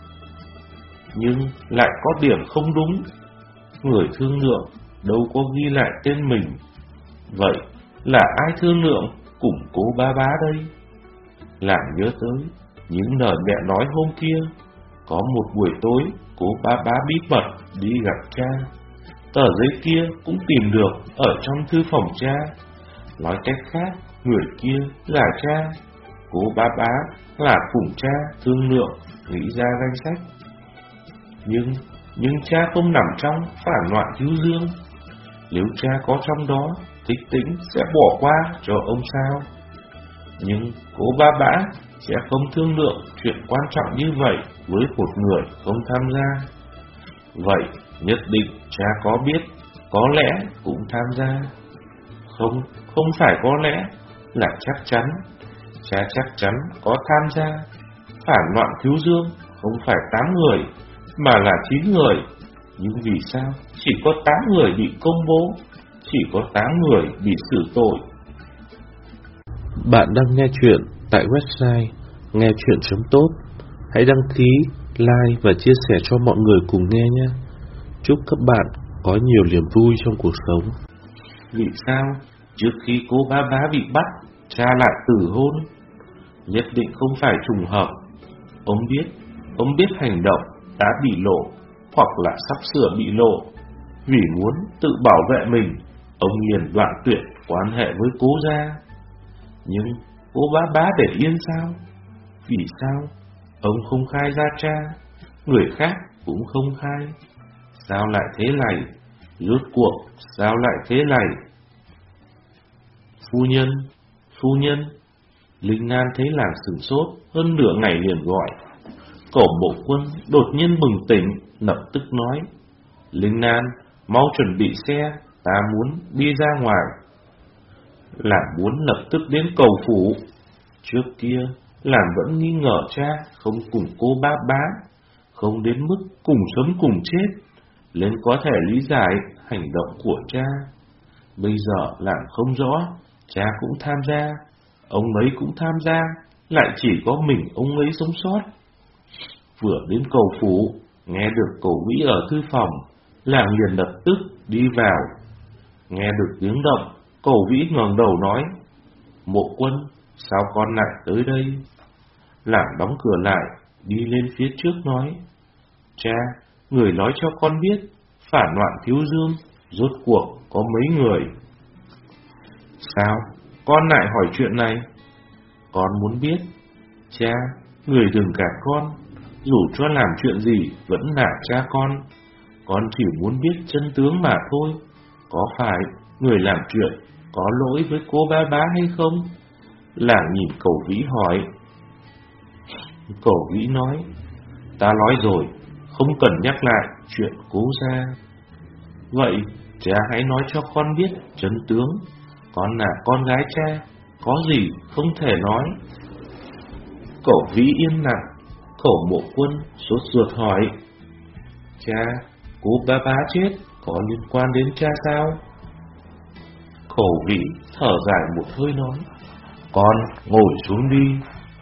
Nhưng lại có điểm không đúng. Người thương lượng đâu có ghi lại tên mình, vậy là ai thương lượng cùng Cố Bá Bá đây? Làm nhớ tới những lời mẹ nói hôm kia, có một buổi tối Cố Bá Bá bí mật đi gặp cha. Tờ giấy kia cũng tìm được ở trong thư phòng cha. Nói cách khác, người kia là cha, Cố Bá Bá là cùng cha thương lượng nghĩ ra danh sách. Nhưng, nhưng cha không nằm trong phản loạn Thiếu Dương. Nếu cha có trong đó, Thích Tĩnh sẽ bỏ qua cho ông sao? Nhưng Cố Bá Bá sẽ không thương lượng chuyện quan trọng như vậy với một người không tham gia. Vậy nhất định cha có biết, có lẽ cũng tham gia. Không, không phải có lẽ, là chắc chắn. cha chắc chắn có tham gia. Phản loạn Thiếu Dương không phải tám người, mà là chín người. Nhưng vì sao chỉ có tám người bị công bố, chỉ có tám người bị xử tội? Bạn đang nghe chuyện tại website nghe chuyện chấm tốt. Hãy đăng ký, like và chia sẻ cho mọi người cùng nghe nhé. Chúc các bạn có nhiều niềm vui trong cuộc sống. Vì sao trước khi cô Bá Bá bị bắt, cha lại từ hôn? Nhất định không phải trùng hợp. Ông biết, ông biết hành động đã bị lộ, hoặc là sắp sửa bị lộ. Vì muốn tự bảo vệ mình, ông liền đoạn tuyệt quan hệ với cố gia. Nhưng cô Bá Bá để yên sao? Vì sao ông không khai ra cha, người khác cũng không khai? Sao lại thế này? Rốt cuộc sao lại thế này? Phu nhân, phu nhân. Linh An thấy làng sửng sốt hơn nửa ngày liền gọi. Cổ Mộ Quân đột nhiên bừng tỉnh, lập tức nói: Linh An, mau chuẩn bị xe, ta muốn đi ra ngoài. Là muốn lập tức đến cầu phủ. Trước kia Làm vẫn nghi ngờ cha không cùng cô Bá Bá, không đến mức cùng sống cùng chết, nên có thể lý giải hành động của cha. Bây giờ Làm không rõ, cha cũng tham gia, ông ấy cũng tham gia, lại chỉ có mình ông ấy sống sót. Vừa đến cầu phủ, nghe được Cổ Vĩ ở thư phòng, Làng liền lập tức đi vào. Nghe được tiếng động, Cổ Vĩ ngẩng đầu nói: Mộ Quân, sao con lại tới đây? Làng đóng cửa lại, đi lên phía trước nói: Cha, người nói cho con biết, phản loạn Thiếu Dương rốt cuộc có mấy người? Sao con lại hỏi chuyện này? Con muốn biết. Cha, người đừng gạt con, dù cho làm chuyện gì vẫn là cha con. Con chỉ muốn biết chân tướng mà thôi. Có phải người làm chuyện có lỗi với cô Bá Bá hay không? Làng nhìn Cổ Vĩ hỏi. Cổ Vĩ nói: Ta nói rồi, không cần nhắc lại chuyện cố gia. Vậy cha hãy nói cho con biết chân tướng. Con là con gái cha, có gì không thể nói? Cổ Vĩ yên lặng. Cổ Mộ Quân sốt ruột hỏi: Cha, cô Bá Bá chết có liên quan đến cha sao? Cổ Vĩ thở dài một hơi nói: Con ngồi xuống đi.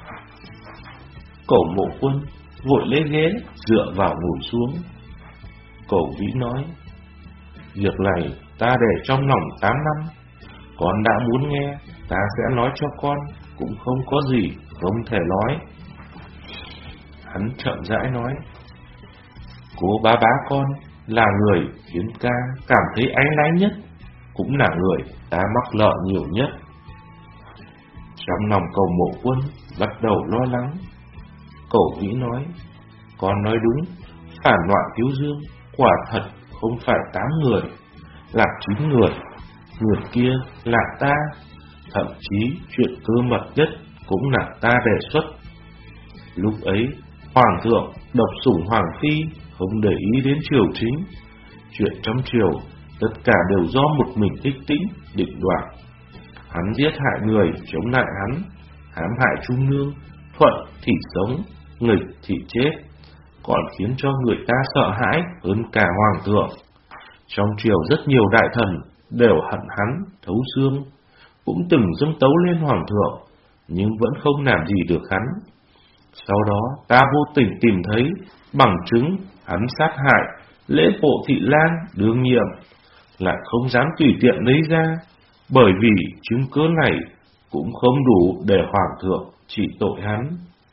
Cổ Mộ Quân vội lấy ghế dựa vào ngồi xuống. Cổ Vĩ nói: Việc này ta để trong lòng tám năm. Con đã muốn nghe, ta sẽ nói cho con, cũng không có gì không thể nói. Hắn chậm rãi nói: Cô Bá Bá con là người khiến ta cảm thấy áy náy nhất, cũng là người ta mắc nợ nhiều nhất. Trong lòng Cổ Mộ Quân bắt đầu lo lắng. Cổ Vĩ nói: Con nói đúng, phản loạn Thiếu Dương quả thật không phải tám người, là chín người. Người kia là ta, thậm chí chuyện cơ mật nhất cũng là ta đề xuất. Lúc ấy Hoàng thượng độc sủng Hoàng Phi, không để ý đến triều chính. Chuyện trong triều tất cả đều do một mình Thích Tĩnh định đoạt. Hắn giết hại người chống lại hắn, hãm hại Trung Nương, thuận thì sống, nghịch thì chết, còn khiến cho người ta sợ hãi hơn cả Hoàng thượng. Trong triều rất nhiều đại thần đều hận hắn thấu xương, cũng từng dâng tấu lên Hoàng thượng, nhưng vẫn không làm gì được hắn. Sau đó ta vô tình tìm thấy bằng chứng hắn sát hại Lễ Bộ Thị Lang đương nhiệm, lại không dám tùy tiện lấy ra, bởi vì chứng cứ này cũng không đủ để Hoàng thượng trị tội hắn,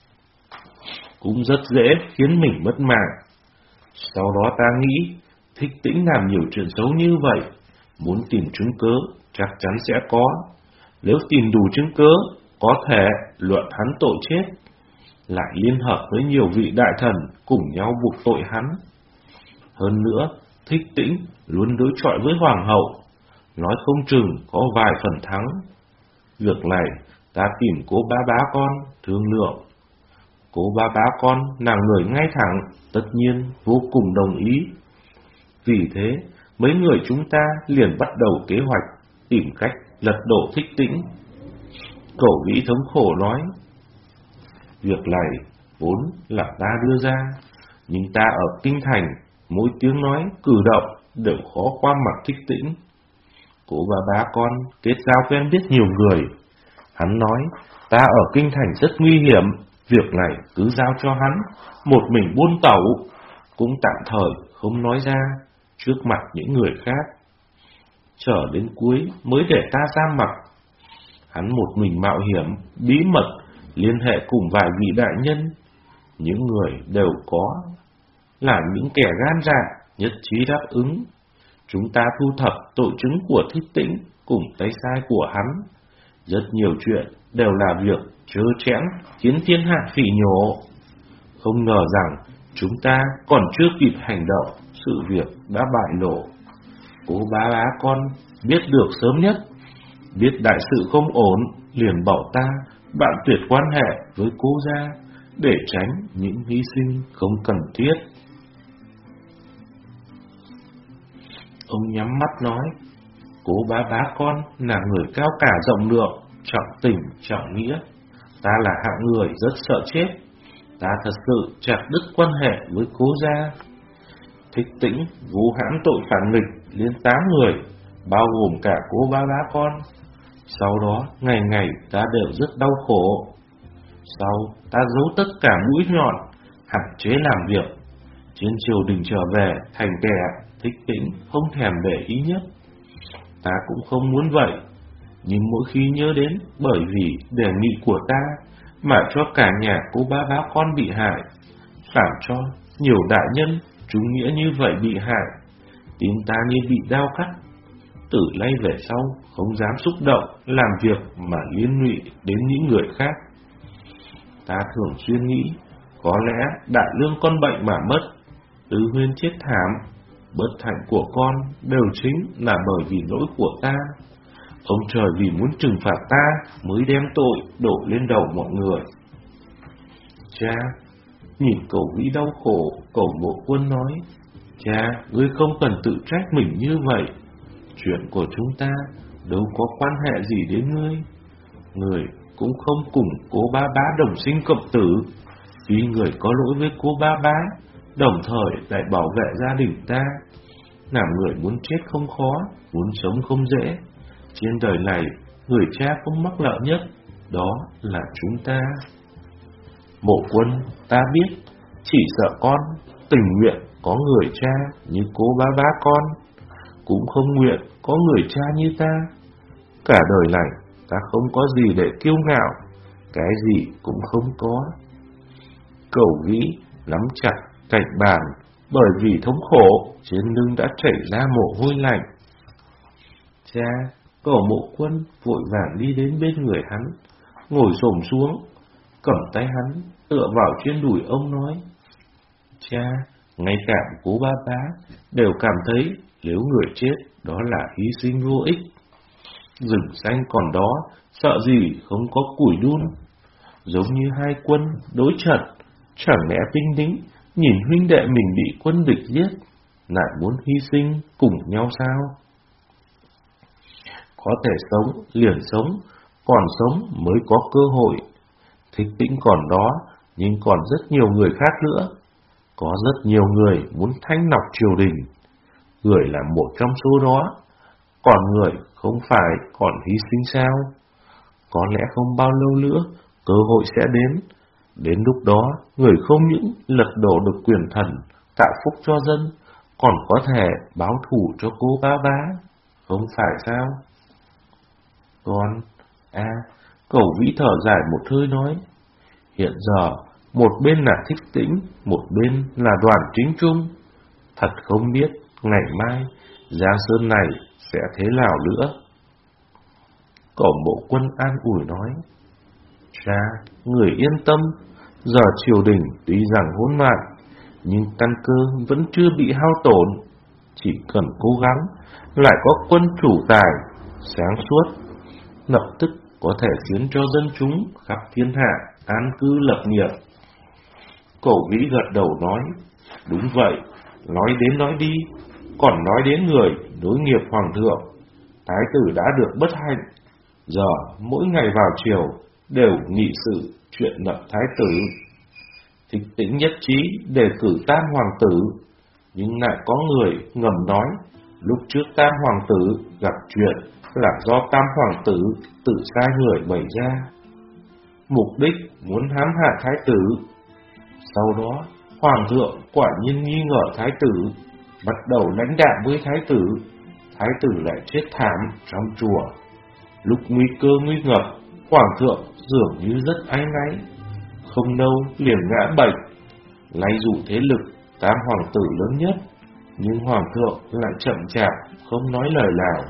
cũng rất dễ khiến mình mất mạng. Sau đó ta nghĩ Thích Tĩnh làm nhiều chuyện xấu như vậy, muốn tìm chứng cứ chắc chắn sẽ có. Nếu tìm đủ chứng cứ, có thể luận hắn tội chết, lại liên hợp với nhiều vị đại thần cùng nhau buộc tội hắn. Hơn nữa, Thích Tĩnh luôn đối chọi với Hoàng hậu, nói không chừng có vài phần thắng. Việc này ta tìm cô Bá Bá con thương lượng. Cô Bá Bá con là người ngay thẳng, tất nhiên vô cùng đồng ý. Vì thế, mấy người chúng ta liền bắt đầu kế hoạch tìm cách lật đổ Thích Tĩnh. Cẩu Vĩ thống khổ nói: Việc này vốn là ta đưa ra, nhưng ta ở kinh thành, mỗi tiếng nói, cử động đều khó qua mặt Thích Tĩnh. Cố bà bá con kết giao quen biết nhiều người. Hắn nói ta ở kinh thành rất nguy hiểm, việc này cứ giao cho hắn, một mình buôn tẩu, cũng tạm thời không nói ra trước mặt những người khác. Trở đến cuối mới để ta ra mặt. Hắn một mình mạo hiểm, bí mật liên hệ cùng vài vị đại nhân. Những người đều có là những kẻ gan dạ, nhất trí đáp ứng. Chúng ta thu thập tội chứng của Thích Tĩnh cùng tay sai của hắn. Rất nhiều chuyện đều là việc trơ trẽn khiến thiên hạ phỉ nhổ. Không ngờ rằng chúng ta còn chưa kịp hành động, sự việc đã bại lộ. Cố bá bá con biết được sớm nhất, biết đại sự không ổn, liền bảo ta bạn tuyệt quan hệ với cố gia để tránh những hy sinh không cần thiết. Ông nhắm mắt nói: Cố bá bá con là người cao cả rộng lượng, trọng tình trọng nghĩa. Ta là hạng người rất sợ chết. Ta thật sự chặt đứt quan hệ với cố gia. Thích Tĩnh vu hãm tội phản nghịch lên tám người, bao gồm cả cố bá bá con. Sau đó ngày ngày ta đều rất đau khổ. Sau ta giấu tất cả mũi nhọn, hạn chế làm việc. Trên triều đình trở về thành kẻ Thích Tĩnh không thèm để ý nhất. Ta cũng không muốn vậy, nhưng mỗi khi nhớ đến bởi vì đề nghị của ta mà cho cả nhà cô bá bá con bị hại, làm cho nhiều đại nhân chúng nghĩa như vậy bị hại, tim ta như bị đau cắt. Từ nay về sau không dám xúc động làm việc mà liên lụy đến những người khác. Ta thường xuyên nghĩ, có lẽ đại lương con bệnh mà mất, Tứ Huyên chết thảm, bất hạnh của con đều chính là bởi vì lỗi của ta. Ông trời vì muốn trừng phạt ta mới đem tội đổ lên đầu mọi người. Cha, nhìn Cẩu Vĩ đau khổ, Cẩu Mộ Quân nói: Cha, ngươi không cần tự trách mình như vậy. Chuyện của chúng ta đâu có quan hệ gì đến ngươi. Người cũng không cùng cố bá bá đồng sinh cộng tử. Vì người có lỗi với cố bá bá, đồng thời lại bảo vệ gia đình ta. Làm người muốn chết không khó, muốn sống không dễ. Trên đời này, người cha không mắc nợ nhất, đó là chúng ta. Mộ Quân, ta biết, chỉ sợ con tình nguyện có người cha như cố bá bá con, cũng không nguyện có người cha như ta. Cả đời này, ta không có gì để kiêu ngạo, cái gì cũng không có. Cẩu Vĩ nắm chặt cạnh bàn, bởi vì thống khổ, trên lưng đã chảy ra mồ hôi lạnh. Cha, Cẩu Mộ Quân vội vàng đi đến bên người hắn, ngồi xổm xuống, cầm tay hắn, tựa vào trên đùi ông nói: Cha, ngay cả cố bá bá đều cảm thấy nếu người chết đó là hy sinh vô ích. Rừng xanh còn đó, sợ gì không có củi đun. Giống như hai quân đối trận, chẳng lẽ binh lính nhìn huynh đệ mình bị quân địch giết, lại muốn hy sinh cùng nhau sao? Có thể sống liền sống, còn sống mới có cơ hội. Thích Tĩnh còn đó, nhưng còn rất nhiều người khác nữa. Có rất nhiều người muốn thanh lọc triều đình, người là một trong số đó. Còn người không phải còn hy sinh sao? Có lẽ không bao lâu nữa cơ hội sẽ đến. Đến lúc đó, người không những lật đổ được quyền thần, tạo phúc cho dân, còn có thể báo thù cho cô bá bá, không phải sao? Con, à, Cẩu Vĩ thở dài một hơi nói: Hiện giờ, một bên là Thích Tĩnh, một bên là Đoàn Chính Trung. Thật không biết ngày mai Giang Sơn này sẽ thế nào nữa. Cẩu Mộ Quân an ủi nói: Cha, người yên tâm, giờ triều đình tuy rằng hỗn loạn, nhưng căn cơ vẫn chưa bị hao tổn. Chỉ cần cố gắng, lại có quân chủ tài, sáng suốt, lập tức có thể khiến cho dân chúng khắp thiên hạ an cư lập nghiệp. Cẩu Vĩ gật đầu nói: Đúng vậy, nói đến nói đi, còn nói đến người đối nghiệp hoàng thượng. Thái tử đã được bất hạnh, Giờ mỗi ngày vào chiều đều nghị sự chuyện lập thái tử. Thích Tĩnh nhất trí đề cử Tam hoàng tử, nhưng lại có người ngầm nói lúc trước Tam hoàng tử gặp chuyện là do Tam hoàng tử tự sai người bày ra, mục đích muốn hãm hại thái tử. Sau đó hoàng thượng quả nhiên nghi ngờ thái tử, bắt đầu lãnh đạo với thái tử. Thái tử lại chết thảm trong chùa. Lúc nguy cơ nguy ngập, hoàng thượng dường như rất áy náy, không lâu liền ngã bệnh. Lay dụ thế lực Tam hoàng tử lớn nhất, nhưng hoàng thượng lại chậm chạp không nói lời nào.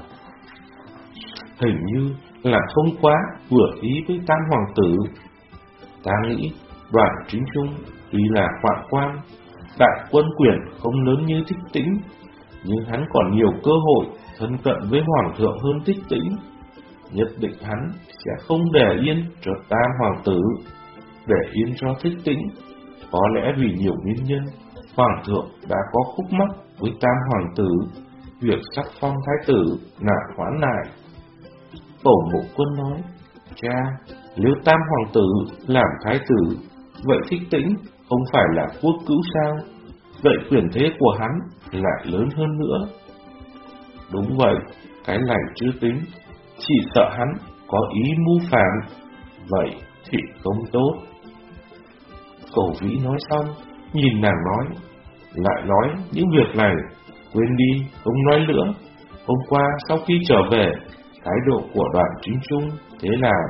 Hình như là không quá vừa ý với Tam hoàng tử. Ta nghĩ Đoạn Chính Trung tuy là hoạn quan, đại quân quyền không lớn như Thích Tĩnh, nhưng hắn còn nhiều cơ hội thân cận với hoàng thượng hơn Thích Tĩnh. Nhất định hắn sẽ không để yên cho Tam hoàng tử, để yên cho Thích Tĩnh. Có lẽ vì nhiều nguyên nhân, hoàng thượng đã có khúc mắc với Tam hoàng tử, việc sắc phong thái tử là hoãn lại. Cổ Mộ Quân nói: Cha, nếu Tam hoàng tử làm thái tử, vậy Thích Tĩnh không phải là quốc cữu sao? Vậy quyền thế của hắn lại lớn hơn nữa. Đúng vậy, cái này chưa tính, chỉ sợ hắn có ý mưu phản, vậy thì không tốt. Cổ Vĩ nói xong, nhìn nàng nói: Lại nói những việc này, quên đi, không nói nữa. Hôm qua sau khi trở về, thái độ của Đoạn Chính Trung thế nào?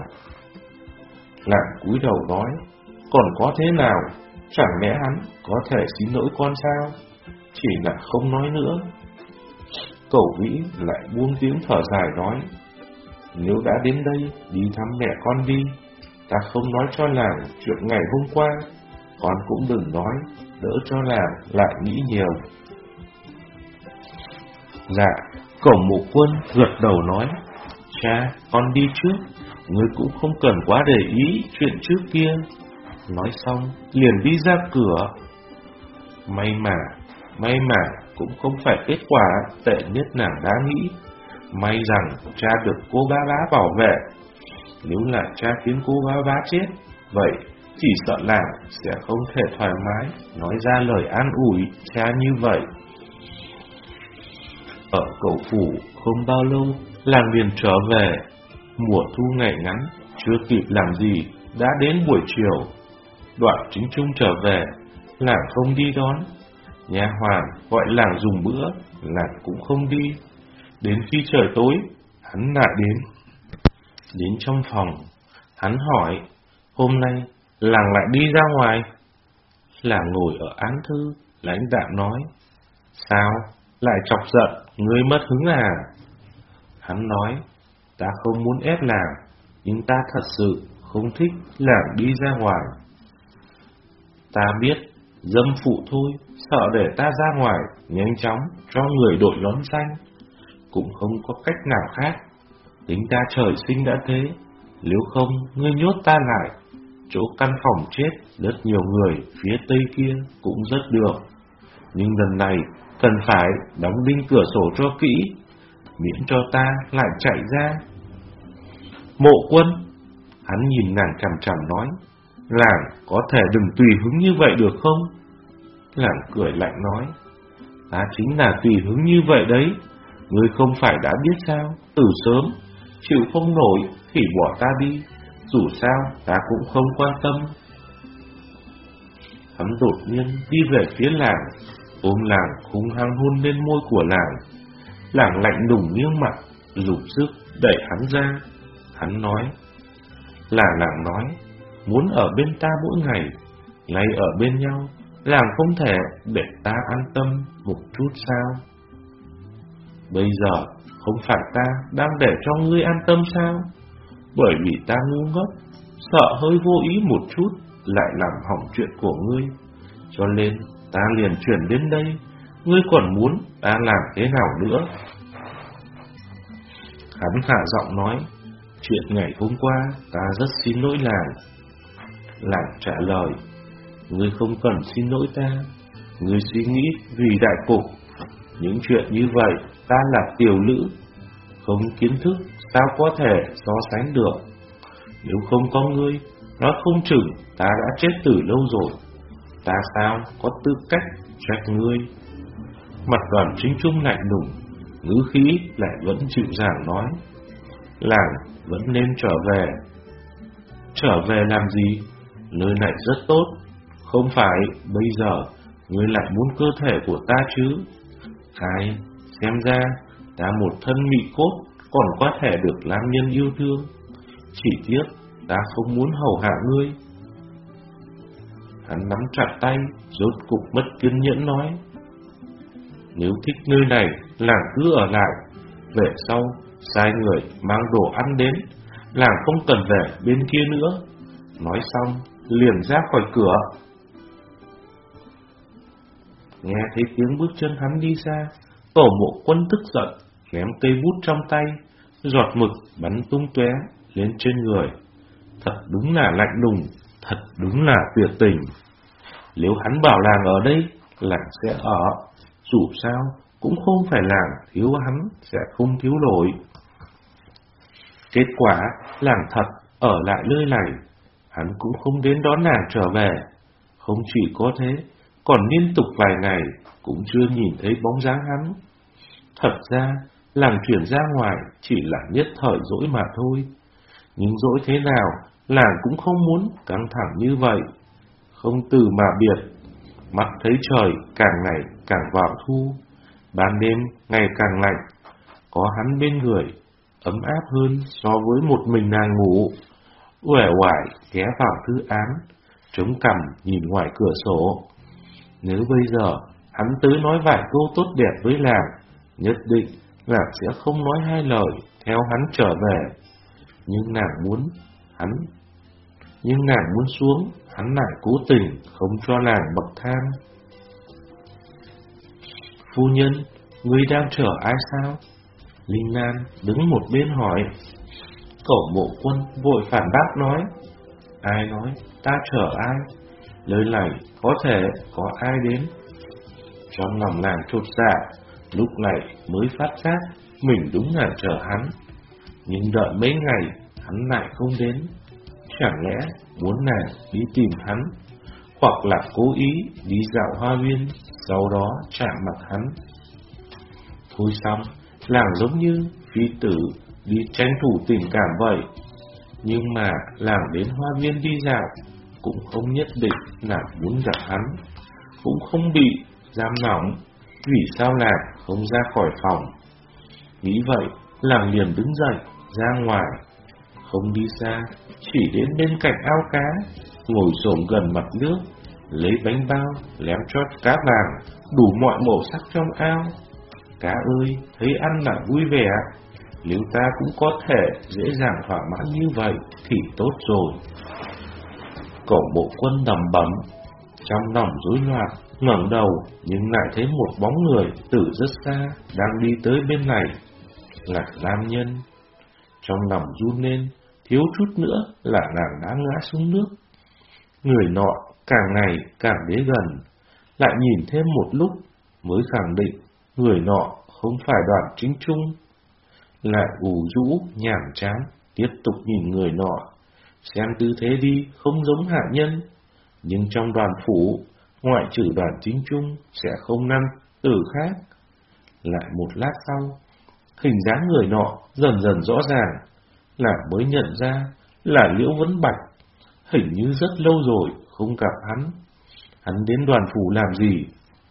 Nàng cúi đầu nói: Còn có thế nào? Chẳng lẽ hắn có thể xin lỗi con sao? Chỉ là không nói nữa. Cổ Vĩ lại buông tiếng thở dài nói: Nếu đã đến đây, đi thăm mẹ con đi. Ta không nói cho nàng chuyện ngày hôm qua, con cũng đừng nói, đỡ cho nàng lại nghĩ nhiều. Dạ, Cổ Mộ Quân gật đầu nói: Cha, con đi trước, ngươi cũng không cần quá để ý chuyện trước kia. Nói xong liền đi ra cửa. May mà, may mà cũng không phải kết quả tệ nhất nàng đã nghĩ. May rằng cha được cô Bá Bá bảo vệ. Nếu là cha khiến cô Bá Bá chết, vậy chỉ sợ nàng sẽ không thể thoải mái nói ra lời an ủi cha như vậy. Ở Cẩu Phủ không bao lâu, làng liền trở về. Mùa thu ngày ngắn, chưa kịp làm gì đã đến buổi chiều. Đoạn Chính Trung trở về, làng không đi đón. Nha hoàn gọi làng dùng bữa, làng cũng không đi. Đến khi trời tối, hắn lại đến. Đến trong phòng, hắn hỏi: Hôm nay làng lại đi ra ngoài? Làng ngồi ở án thư, lãnh đạm nói: Sao, lại chọc giận ngươi mất hứng à? Hắn nói: Ta không muốn ép làng, nhưng ta thật sự không thích làng đi ra ngoài. Ta biết, dâm phụ thôi, sợ để ta ra ngoài nhanh chóng cho người đội nón xanh. Cũng không có cách nào khác. Tính ta trời sinh đã thế, nếu không ngươi nhốt ta lại. Chỗ căn phòng chết rất nhiều người phía tây kia cũng rất được, nhưng lần này cần phải đóng đinh cửa sổ cho kỹ, miễn cho ta lại chạy ra. Mộ Quân, hắn nhìn nàng chằm chằm nói: Làng có thể đừng tùy hứng như vậy được không? Làng cười lạnh nói: Ta chính là tùy hứng như vậy đấy. Ngươi không phải đã biết sao? Từ sớm, chịu không nổi thì bỏ ta đi, dù sao ta cũng không quan tâm. Hắn đột nhiên đi về phía làng, ôm làng hung hăng hôn lên môi của làng. Làng lạnh lùng nghiêng mặt, dùng sức đẩy hắn ra. Hắn nói: Là làng nói, muốn ở bên ta mỗi ngày, ngay ở bên nhau, làng không thể để ta an tâm một chút sao? Bây giờ không phải ta đang để cho ngươi an tâm sao? Bởi vì ta ngu ngốc, sợ hơi vô ý một chút lại làm hỏng chuyện của ngươi, cho nên ta liền chuyển đến đây. Ngươi còn muốn ta làm thế nào nữa? Hắn hạ giọng nói: Chuyện ngày hôm qua ta rất xin lỗi làng. Làng trả lời: Ngươi không cần xin lỗi ta. Ngươi suy nghĩ vì đại cục. Những chuyện như vậy ta là tiểu lữ, Không kiến thức sao có thể so sánh được. Nếu không có ngươi, nói không chừng ta đã chết từ lâu rồi. Ta sao có tư cách trách ngươi? Mặt Đoàn Chính Trung lạnh lùng, ngữ khí lại vẫn dịu dàng nói: Làng vẫn nên trở về. Trở về làm gì? Nơi này rất tốt. Không phải bây giờ ngươi lại muốn cơ thể của ta chứ? Ai, xem ra ta một thân mị cốt còn có thể được nam nhân yêu thương. Chỉ tiếc ta không muốn hầu hạ ngươi. Hắn nắm chặt tay, rốt cục mất kiên nhẫn nói: Nếu thích nơi này, làng cứ ở lại. Về sau, sai người mang đồ ăn đến, làng không cần về bên kia nữa. Nói xong, liền ra khỏi cửa. Nghe thấy tiếng bước chân hắn đi xa, Tổ Mộ Quân tức giận, ném cây bút trong tay, giọt mực bắn tung tóe lên trên người. Thật đúng là lạnh lùng, thật đúng là tuyệt tình. Nếu hắn bảo làng ở đây, làng sẽ ở. Dù sao cũng không phải làng thiếu hắn sẽ không thiếu nổi. Kết quả làng thật ở lại nơi này, hắn cũng không đến đón nàng trở về. Không chỉ có thế, còn liên tục vài ngày cũng chưa nhìn thấy bóng dáng hắn. Thật ra làng chuyển ra ngoài chỉ là nhất thời dỗi mà thôi. Nhưng dỗi thế nào, làng cũng không muốn căng thẳng như vậy. Không từ mà biệt. Mắt thấy trời càng ngày càng vào thu, ban đêm ngày càng lạnh. Có hắn bên người, ấm áp hơn so với một mình nàng ngủ. Uể oải ghé vào thư án, chống cằm nhìn ngoài cửa sổ. Nếu bây giờ hắn tới nói vài câu tốt đẹp với làng, nhất định làng sẽ không nói hai lời theo hắn trở về. Nhưng nàng muốn hắn Nhưng nàng muốn xuống, hắn lại cố tình không cho nàng bậc thang. Phu nhân, ngươi đang chờ ai sao? Linh Lan đứng một bên hỏi. Cẩu Mộ Quân vội phản bác nói: Ai nói ta chờ ai? Lời này có thể có ai đến? Trong lòng nàng chột dạ, lúc này mới phát giác mình đúng là chờ hắn. Nhưng đợi mấy ngày hắn lại không đến. Chẳng lẽ muốn nàng đi tìm hắn, hoặc là cố ý đi dạo hoa viên, sau đó chạm mặt hắn? Thôi xong, làng giống như phi tử đi tranh thủ tình cảm vậy. Nhưng mà làng đến hoa viên đi dạo cũng không nhất định là muốn gặp hắn, cũng không bị giam lỏng. Vì sao làng không ra khỏi phòng? Nghĩ vậy, làng liền đứng dậy ra ngoài. Không đi xa, chỉ đến bên cạnh ao cá, ngồi xổm gần mặt nước, lấy bánh bao, lém chót cá vàng, đủ mọi màu sắc trong ao. Cá ơi, thấy ăn là vui vẻ. Nếu ta cũng có thể dễ dàng thỏa mãn như vậy thì tốt rồi. Cẩu Mộ Quân đầm bầm, trong lòng rối loạn, ngẩng đầu nhưng lại thấy một bóng người từ rất xa đang đi tới bên này. Là nam nhân. Trong lòng run lên, thiếu chút nữa là nàng đã ngã xuống nước. Người nọ càng ngày càng đến gần, lại nhìn thêm một lúc mới khẳng định người nọ không phải Đoàn Chính Trung. Lại ủ rũ nhàm chán tiếp tục nhìn người nọ, xem tư thế đi không giống hạ nhân. Nhưng trong đoàn phủ, ngoại trừ Đoàn Chính Trung sẽ không nam tử khác. Lại một lát sau, hình dáng người nọ dần dần rõ ràng, là mới nhận ra là Liễu Vấn Bạch. Hình như rất lâu rồi không gặp hắn. Hắn đến đoàn phủ làm gì?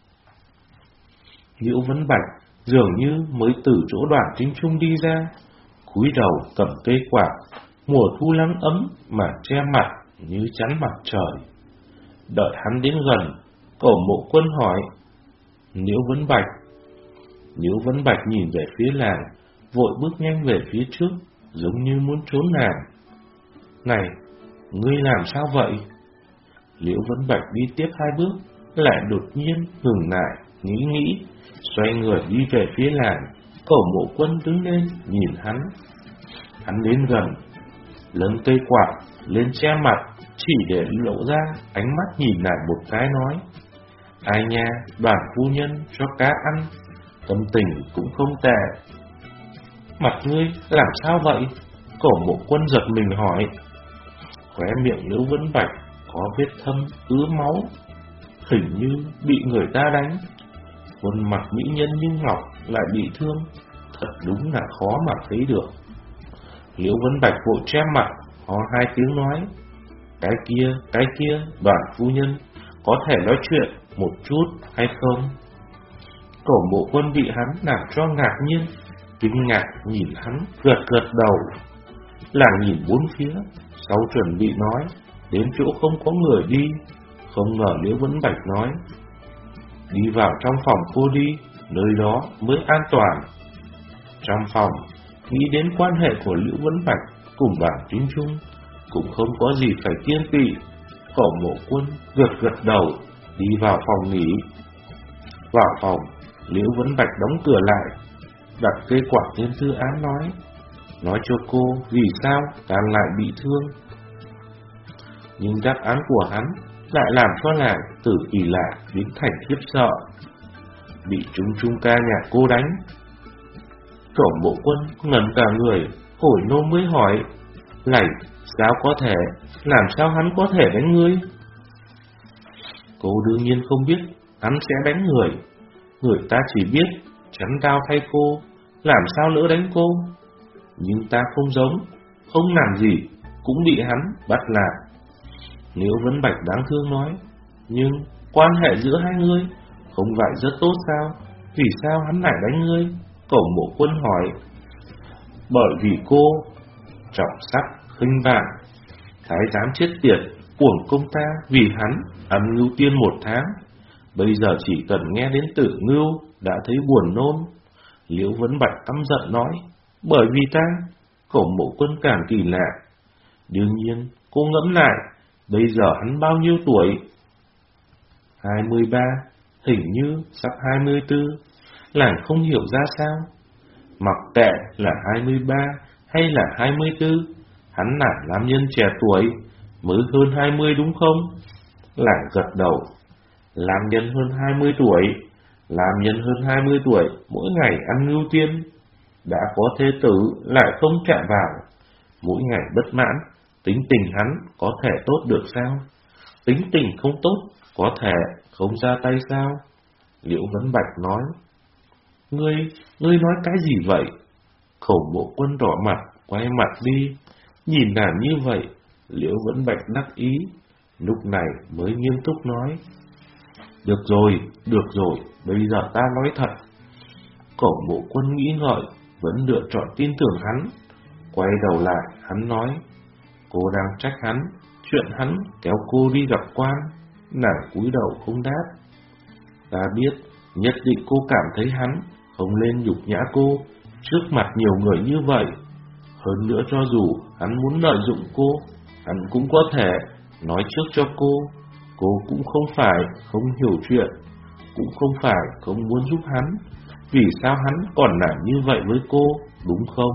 Liễu Vấn Bạch dường như mới từ chỗ Đoàn Chính Trung đi ra, cúi đầu cầm cây quạt, mùa thu nắng ấm mà che mặt như chắn mặt trời. Đợi hắn đến gần, Cẩu Mộ Quân hỏi: Liễu Vấn Bạch? Liễu Vấn Bạch nhìn về phía làng, vội bước nhanh về phía trước, giống như muốn trốn nàng. Này, ngươi làm sao vậy? Liễu Vấn Bạch đi tiếp hai bước, lại đột nhiên ngừng lại, nghĩ nghĩ, xoay người đi về phía làng. Cẩu Mộ Quân đứng lên nhìn hắn. Hắn đến gần, lấn cây quạt lên che mặt, chỉ để lộ ra ánh mắt nhìn lại một cái nói: Ai nha, Đoàn phu nhân cho cá ăn, tâm tình cũng không tệ. mặt ngươi làm sao vậy? Cổ Mộ Quân giật mình hỏi. Khóe miệng Liễu Vân Bạch có vết thâm ứa máu, hình như bị người ta đánh. Khuôn mặt mỹ nhân như ngọc lại bị thương, thật đúng là khó mà thấy được. Liễu Vân Bạch vội che mặt, ho hai tiếng nói: Cái kia, cái kia, Đoàn phu nhân, có thể nói chuyện một chút hay không? Cổ Mộ Quân bị hắn làm cho ngạc nhiên, kinh ngạc nhìn hắn, gật gật đầu. Làng nhìn bốn phía, sau chuẩn bị nói đến chỗ không có người đi, không ngờ Liễu Vân Bạch nói: Đi vào trong phòng cô đi, nơi đó mới an toàn. Trong phòng, nghĩ đến quan hệ của Liễu Vân Bạch cùng Đoàn Chính Trung, cũng không có gì phải kiêng kỵ. Cổ Mộ Quân gật gật đầu, đi vào phòng nghỉ. Vào phòng, Liễu Vân Bạch đóng cửa lại, đặt cây quạt lên thư án nói: Nói cho cô vì sao ta lại bị thương. Nhưng đáp án của hắn lại làm cho nàng từ kỳ lạ biến thành khiếp sợ. Bị Trung Trung ca nhà cô đánh. Cổ Mộ Quân ngẩn cả người, hồi nô mới hỏi: Này, sao có thể, làm sao hắn có thể đánh ngươi? Cô đương nhiên không biết hắn sẽ đánh người. Người ta chỉ biết chắn đao thay cô, làm sao lỡ đánh cô. Nhưng ta không giống, không làm gì, cũng bị hắn bắt làm. Liễu Vân Bạch đáng thương nói: Nhưng quan hệ giữa hai ngươi không phải rất tốt sao? Vì sao hắn lại đánh ngươi? Cổ Mộ Quân hỏi. Bởi vì cô trọng sắc khinh vạn, thái giám chết tiệt uổng công ta vì hắn ăn ngưu tiên một tháng, bây giờ chỉ cần nghe đến tử ngưu đã thấy buồn nôn. Liễu Vân Bạch căm giận nói: Bởi vì ta. Cổ Mộ Quân càng kỳ lạ. Đương nhiên, cô ngẫm lại, bây giờ hắn bao nhiêu tuổi? hai mươi ba, hình như sắp hai mươi tư. Làng không hiểu ra sao. Mặc kệ là hai mươi ba hay là hai mươi tư, hắn là nam nhân trẻ tuổi, mới hơn hai mươi đúng không? Làng gật đầu. Nam nhân hơn hai mươi tuổi, nam nhân hơn hai mươi tuổi, mỗi ngày ăn ngưu tiên. Đã có thê tử lại không chạm vào, mỗi ngày bất mãn. Tính tình hắn có thể tốt được sao? Tính tình không tốt, có thể không ra tay sao? Liễu Vân Bạch nói. Ngươi, ngươi nói cái gì vậy? Cổ Mộ Quân đỏ mặt, quay mặt đi. Nhìn nàng như vậy, Liễu Vân Bạch đắc ý, lúc này mới nghiêm túc nói. Được rồi, được rồi, bây giờ ta nói thật. Cổ Mộ Quân nghĩ ngợi, vẫn lựa chọn tin tưởng hắn. Quay đầu lại, hắn nói. Cô đang trách hắn, chuyện hắn kéo cô đi gặp quan. Nàng cúi đầu không đáp. Ta biết, nhất định cô cảm thấy hắn không lên nhục nhã cô trước mặt nhiều người như vậy. Hơn nữa, cho dù hắn muốn lợi dụng cô, hắn cũng có thể nói trước cho cô. Cô cũng không phải không hiểu chuyện, cũng không phải không muốn giúp hắn. Vì sao hắn còn làm như vậy với cô, đúng không?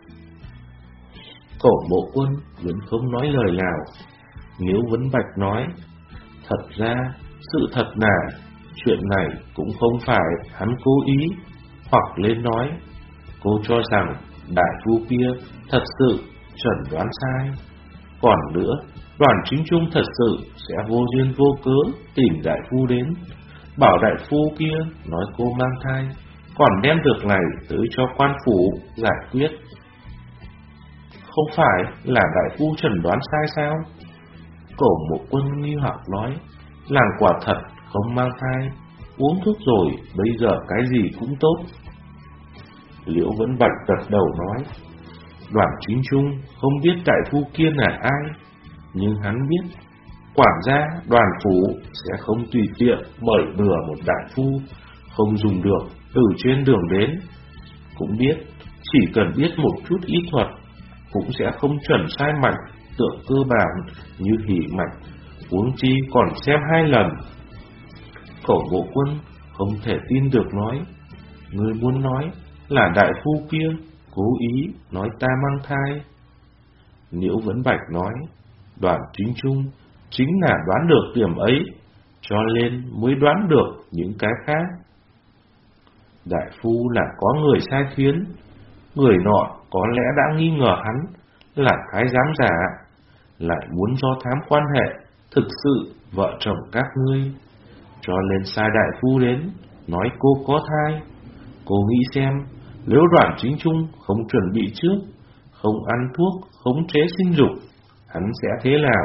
Cổ Mộ Quân vẫn không nói lời nào. Liễu Vân Bạch nói. Thật ra, sự thật là chuyện này cũng không phải hắn cố ý. Hoặc lên nói, cô cho rằng đại phu kia thật sự chẩn đoán sai. Còn nữa, Đoàn Chính Trung thật sự sẽ vô duyên vô cớ tìm đại phu đến, bảo đại phu kia nói cô mang thai, còn đem việc này tới cho quan phủ giải quyết. Không phải là đại phu chẩn đoán sai sao? Cổ Mộ Quân nghi hoặc nói. Làng quả thật không mang thai, uống thuốc rồi, bây giờ cái gì cũng tốt. Liễu Vân Bạch gật đầu nói. Đoàn Chính Trung không biết đại phu kia là ai, nhưng hắn biết quản gia Đoàn phủ sẽ không tùy tiện bởi bừa một đại phu không dùng được từ trên đường đến. Cũng biết chỉ cần biết một chút y thuật cũng sẽ không chuẩn sai mạch tượng cơ bản như hỉ mạch, huống chi còn xem hai lần. Cổ Mộ Quân không thể tin được nói. Ngươi muốn nói là đại phu kia cố ý nói ta mang thai? Liễu Vân Bạch nói. Đoàn Chính Trung chính là đoán được điểm ấy, cho nên mới đoán được những cái khác. Đại phu là có người sai khiến, người nọ có lẽ đã nghi ngờ hắn là thái giám giả, lại muốn do thám quan hệ thực sự vợ chồng các ngươi, cho nên sai đại phu đến nói cô có thai. Cô nghĩ xem, nếu Đoạn Chính Trung không chuẩn bị trước, không ăn thuốc khống chế sinh dục, hắn sẽ thế nào?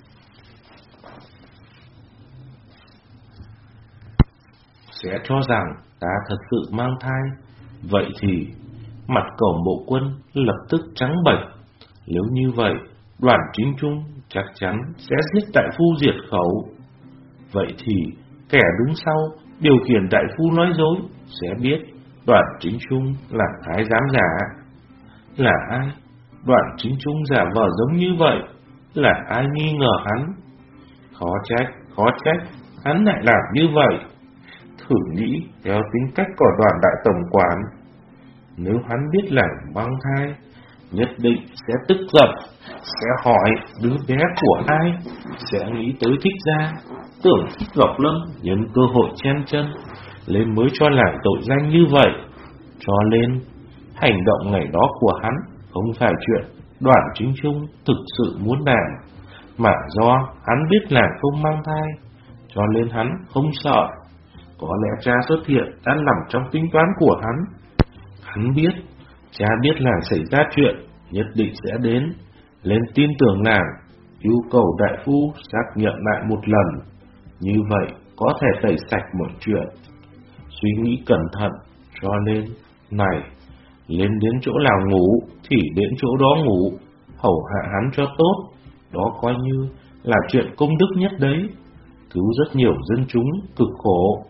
Sẽ cho rằng ta thật sự mang thai. Vậy thì mặt Cẩu Mộ Quân lập tức trắng bệch. Nếu như vậy, Đoạn Chính Trung chắc chắn sẽ giết đại phu diệt khẩu. Vậy thì kẻ đứng sau điều khiển đại phu nói dối sẽ biết Đoạn Chính Trung là thái giám giả. Là ai? Đoạn Chính Trung giả vờ giống như vậy, là ai nghi ngờ hắn? Khó trách, khó trách, hắn lại làm như vậy. Thử nghĩ theo tính cách của Đoàn đại tổng quản, nếu hắn biết là mang thai, nhất định sẽ tức giận, sẽ hỏi đứa bé của ai, sẽ nghĩ tới Thích Gia, tưởng Thích Ngọc Lâm nhân cơ hội chen chân lên mới cho làm tội danh như vậy. Cho nên hành động ngày đó của hắn không phải chuyện Đoạn Chính Trung thực sự muốn làm, mà do hắn biết là không mang thai, cho nên hắn không sợ. Có lẽ cha xuất hiện đã nằm trong tính toán của hắn. Hắn biết, cha biết là xảy ra chuyện nhất định sẽ đến, lên tin tưởng nàng, yêu cầu đại phu xác nhận lại một lần. Như vậy có thể tẩy sạch mọi chuyện. Suy nghĩ cẩn thận, cho nên này, lên đến chỗ nào ngủ thì đến chỗ đó ngủ, hầu hạ hắn cho tốt. Đó coi như là chuyện công đức nhất đấy, cứu rất nhiều dân chúng cực khổ.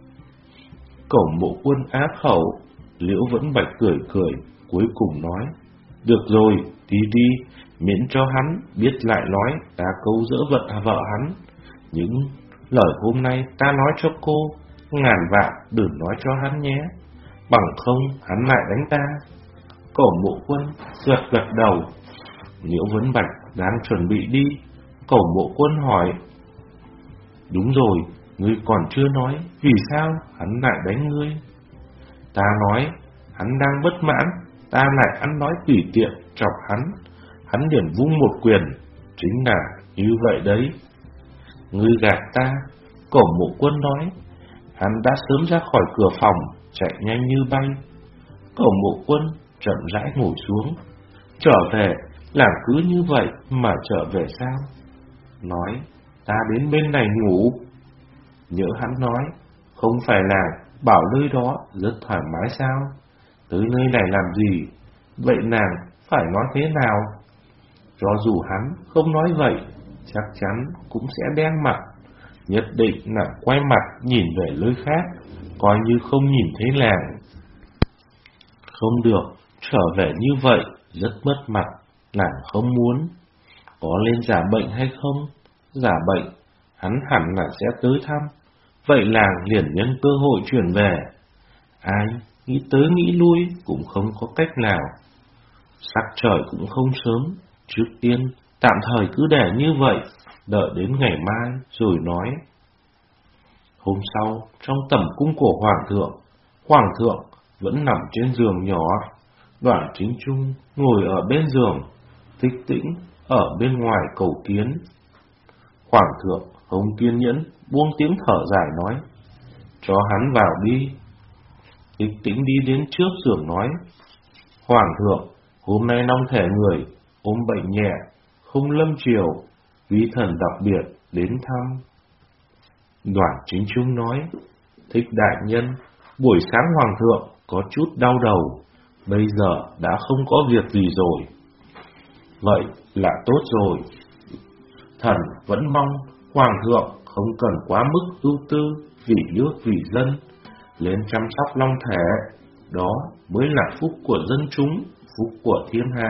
Cẩu Mộ Quân á khẩu, Liễu Vẫn Bạch cười cười, cuối cùng nói: được rồi, đi đi, miễn cho hắn biết lại nói ta câu dỡ vận vợ hắn. Những lời hôm nay ta nói cho cô, ngàn vạn đừng nói cho hắn nhé, bằng không hắn lại đánh ta. Cẩu Mộ Quân gật gật đầu. Liễu Vẫn Bạch đang chuẩn bị đi, Cẩu Mộ Quân hỏi: đúng rồi, ngươi còn chưa nói vì sao hắn lại đánh ngươi. Ta nói hắn đang bất mãn, ta lại ăn nói tùy tiện chọc hắn, hắn liền vung một quyền, chính là như vậy đấy. Ngươi gạt ta, Cẩu Mộ Quân nói. Hắn đã sớm ra khỏi cửa phòng, chạy nhanh như bay. Cẩu Mộ Quân chậm rãi ngồi xuống. Trở về, làm cứ như vậy mà trở về sao? Nói, ta đến bên này ngủ. Nhớ hắn nói, không phải là bảo nơi đó rất thoải mái sao? Tới nơi này làm gì? Vậy nàng phải nói thế nào? Cho dù hắn không nói vậy, chắc chắn cũng sẽ đen mặt, nhất định là quay mặt nhìn về nơi khác, coi như không nhìn thấy nàng. Không được, trở về như vậy rất mất mặt, nàng không muốn. Có lên giả bệnh hay không? Giả bệnh, hắn hẳn là sẽ tới thăm. Vậy làng liền nhân cơ hội chuyển về. Ai nghĩ tới nghĩ lui cũng không có cách nào. Sắc trời cũng không sớm, trước tiên tạm thời cứ để như vậy, đợi đến ngày mai rồi nói. Hôm sau, trong tẩm cung của Hoàng thượng, Hoàng thượng vẫn nằm trên giường nhỏ, Đoạn Chính Trung ngồi ở bên giường, Thích Tĩnh ở bên ngoài cầu kiến. Hoàng thượng không kiên nhẫn, buông tiếng thở dài nói: cho hắn vào đi. Thích Tĩnh đi đến trước giường nói: Hoàng thượng, hôm nay long thể người ôm bệnh nhẹ, không lâm triều, quý thần đặc biệt đến thăm. Đoạn Chính Trung nói: Thích đại nhân, buổi sáng Hoàng thượng có chút đau đầu, bây giờ đã không có việc gì rồi. Vậy là tốt rồi. Thần vẫn mong Hoàng thượng không cần quá mức ưu tư vì nước vì dân, lên chăm sóc long thể, đó mới là phúc của dân chúng, phúc của thiên hạ.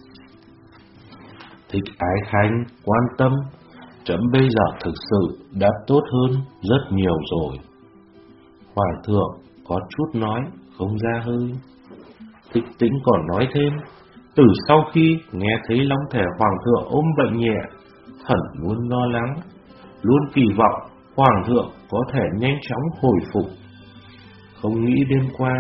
Thích Ái Khanh quan tâm, trẫm bây giờ thực sự đã tốt hơn rất nhiều rồi. Hoàng thượng có chút nói không ra hơi. Thích Tĩnh còn nói thêm: từ sau khi nghe thấy long thể Hoàng thượng ôm bệnh nhẹ, thần luôn lo lắng, luôn kỳ vọng Hoàng thượng có thể nhanh chóng hồi phục. Không nghĩ đêm qua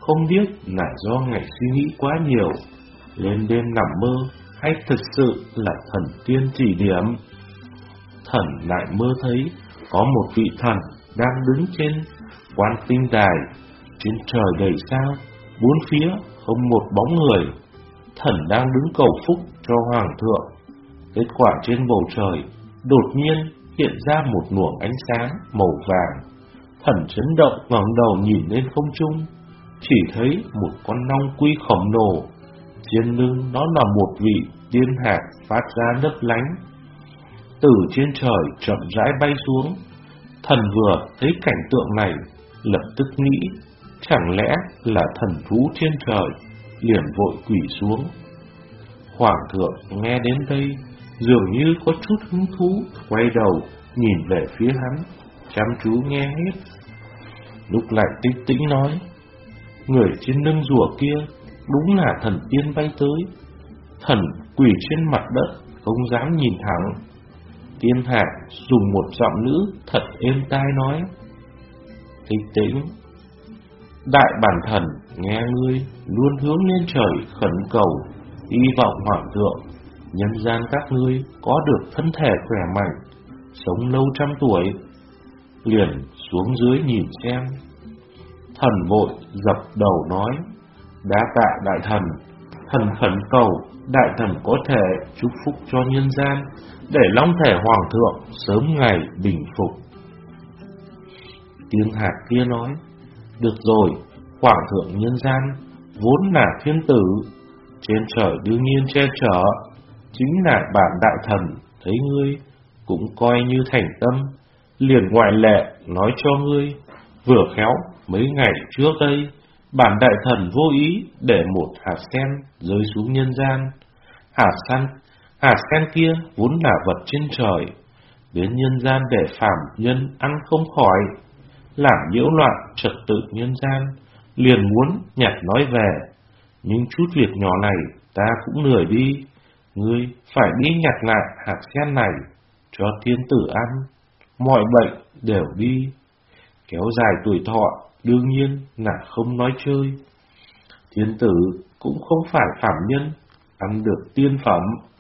không biết là do ngày suy nghĩ quá nhiều, lên đêm nằm mơ, hay thực sự là thần tiên chỉ điểm. Thần lại mơ thấy có một vị thần đang đứng trên Quan Tinh Đài, trên trời đầy sao, bốn phía không một bóng người. Thần đang đứng cầu phúc cho hoàng thượng. Kết quả trên bầu trời đột nhiên hiện ra một luồng ánh sáng màu vàng. Thần chấn động ngẩng đầu nhìn lên không trung, chỉ thấy một con long quy khổng lồ, trên lưng nó là một vị tiên hạc phát ra lấp lánh. Từ trên trời chậm rãi bay xuống. Thần vừa thấy cảnh tượng này, lập tức nghĩ chẳng lẽ là thần thú trên trời, liền vội quỳ xuống. Hoàng thượng nghe đến đây dường như có chút hứng thú, quay đầu nhìn về phía hắn, chăm chú nghe hết. Lúc lại Tích Tĩnh nói, người trên lưng rùa kia đúng là thần tiên bay tới. Thần quỳ trên mặt đất, không dám nhìn thẳng. Tiên hạc dùng một giọng nữ thật êm tai nói, Tích Tĩnh, đại bản thần nghe ngươi luôn hướng lên trời khẩn cầu, hy vọng hoàng thượng nhân gian các ngươi có được thân thể khỏe mạnh, sống lâu trăm tuổi. Liền xuống dưới nhìn xem. Thần vội dập đầu nói, đa tạ đại thần, thần khẩn cầu đại thần có thể chúc phúc cho nhân gian, để long thể hoàng thượng sớm ngày bình phục. Tiên hạc kia nói, được rồi, hoàng thượng nhân gian vốn là thiên tử, trên trời đương nhiên che chở. Chính là bản đại thần thấy ngươi cũng coi như thành tâm, liền ngoại lệ nói cho ngươi. Vừa khéo mấy ngày trước đây, bản đại thần vô ý để một hạt sen rơi xuống nhân gian. Hạt sen, hạt sen kia vốn là vật trên trời, đến nhân gian để phàm nhân ăn không khỏi, làm nhiễu loạn trật tự nhân gian, liền muốn nhặt nói về. Nhưng chút việc nhỏ này ta cũng lười đi, ngươi phải đi nhặt lại hạt sen này cho thiên tử ăn, mọi bệnh đều đi. Kéo dài tuổi thọ đương nhiên là không nói chơi. Thiên tử cũng không phải phàm nhân, ăn được tiên phẩm.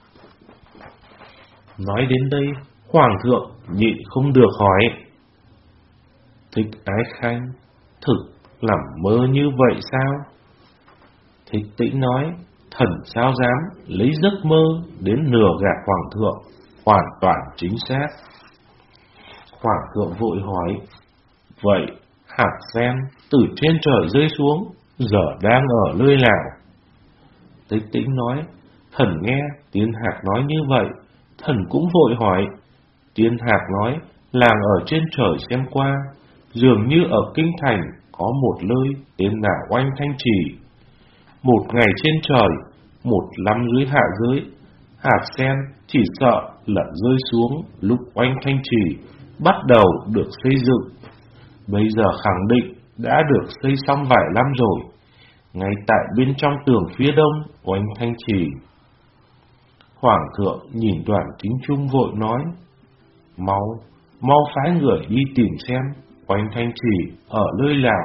Nói đến đây, hoàng thượng nhịn không được hỏi, Thích Ái Khanh thực làm mơ như vậy sao? Thích Tĩnh nói, thần sao dám lấy giấc mơ đến lừa gạt hoàng thượng, hoàn toàn chính xác. Hoàng thượng vội hỏi, vậy hạt sen từ trên trời rơi xuống giờ đang ở nơi nào? Tích Tĩnh nói, thần nghe tiên hạc nói như vậy, thần cũng vội hỏi. Tiên hạc nói, làng ở trên trời xem qua, dường như ở kinh thành có một nơi tên là Oanh Thanh Trì. Một ngày trên trời, một năm dưới hạ giới, hạt sen chỉ sợ là rơi xuống lúc Oanh Thanh Trì bắt đầu được xây dựng. Bây giờ khẳng định đã được xây xong vài năm rồi, ngay tại bên trong tường phía đông Oanh Thanh Trì. Hoàng thượng nhìn Đoàn Chính Trung vội nói, mau, mau phái người đi tìm xem Oanh Thanh Trì ở nơi nào.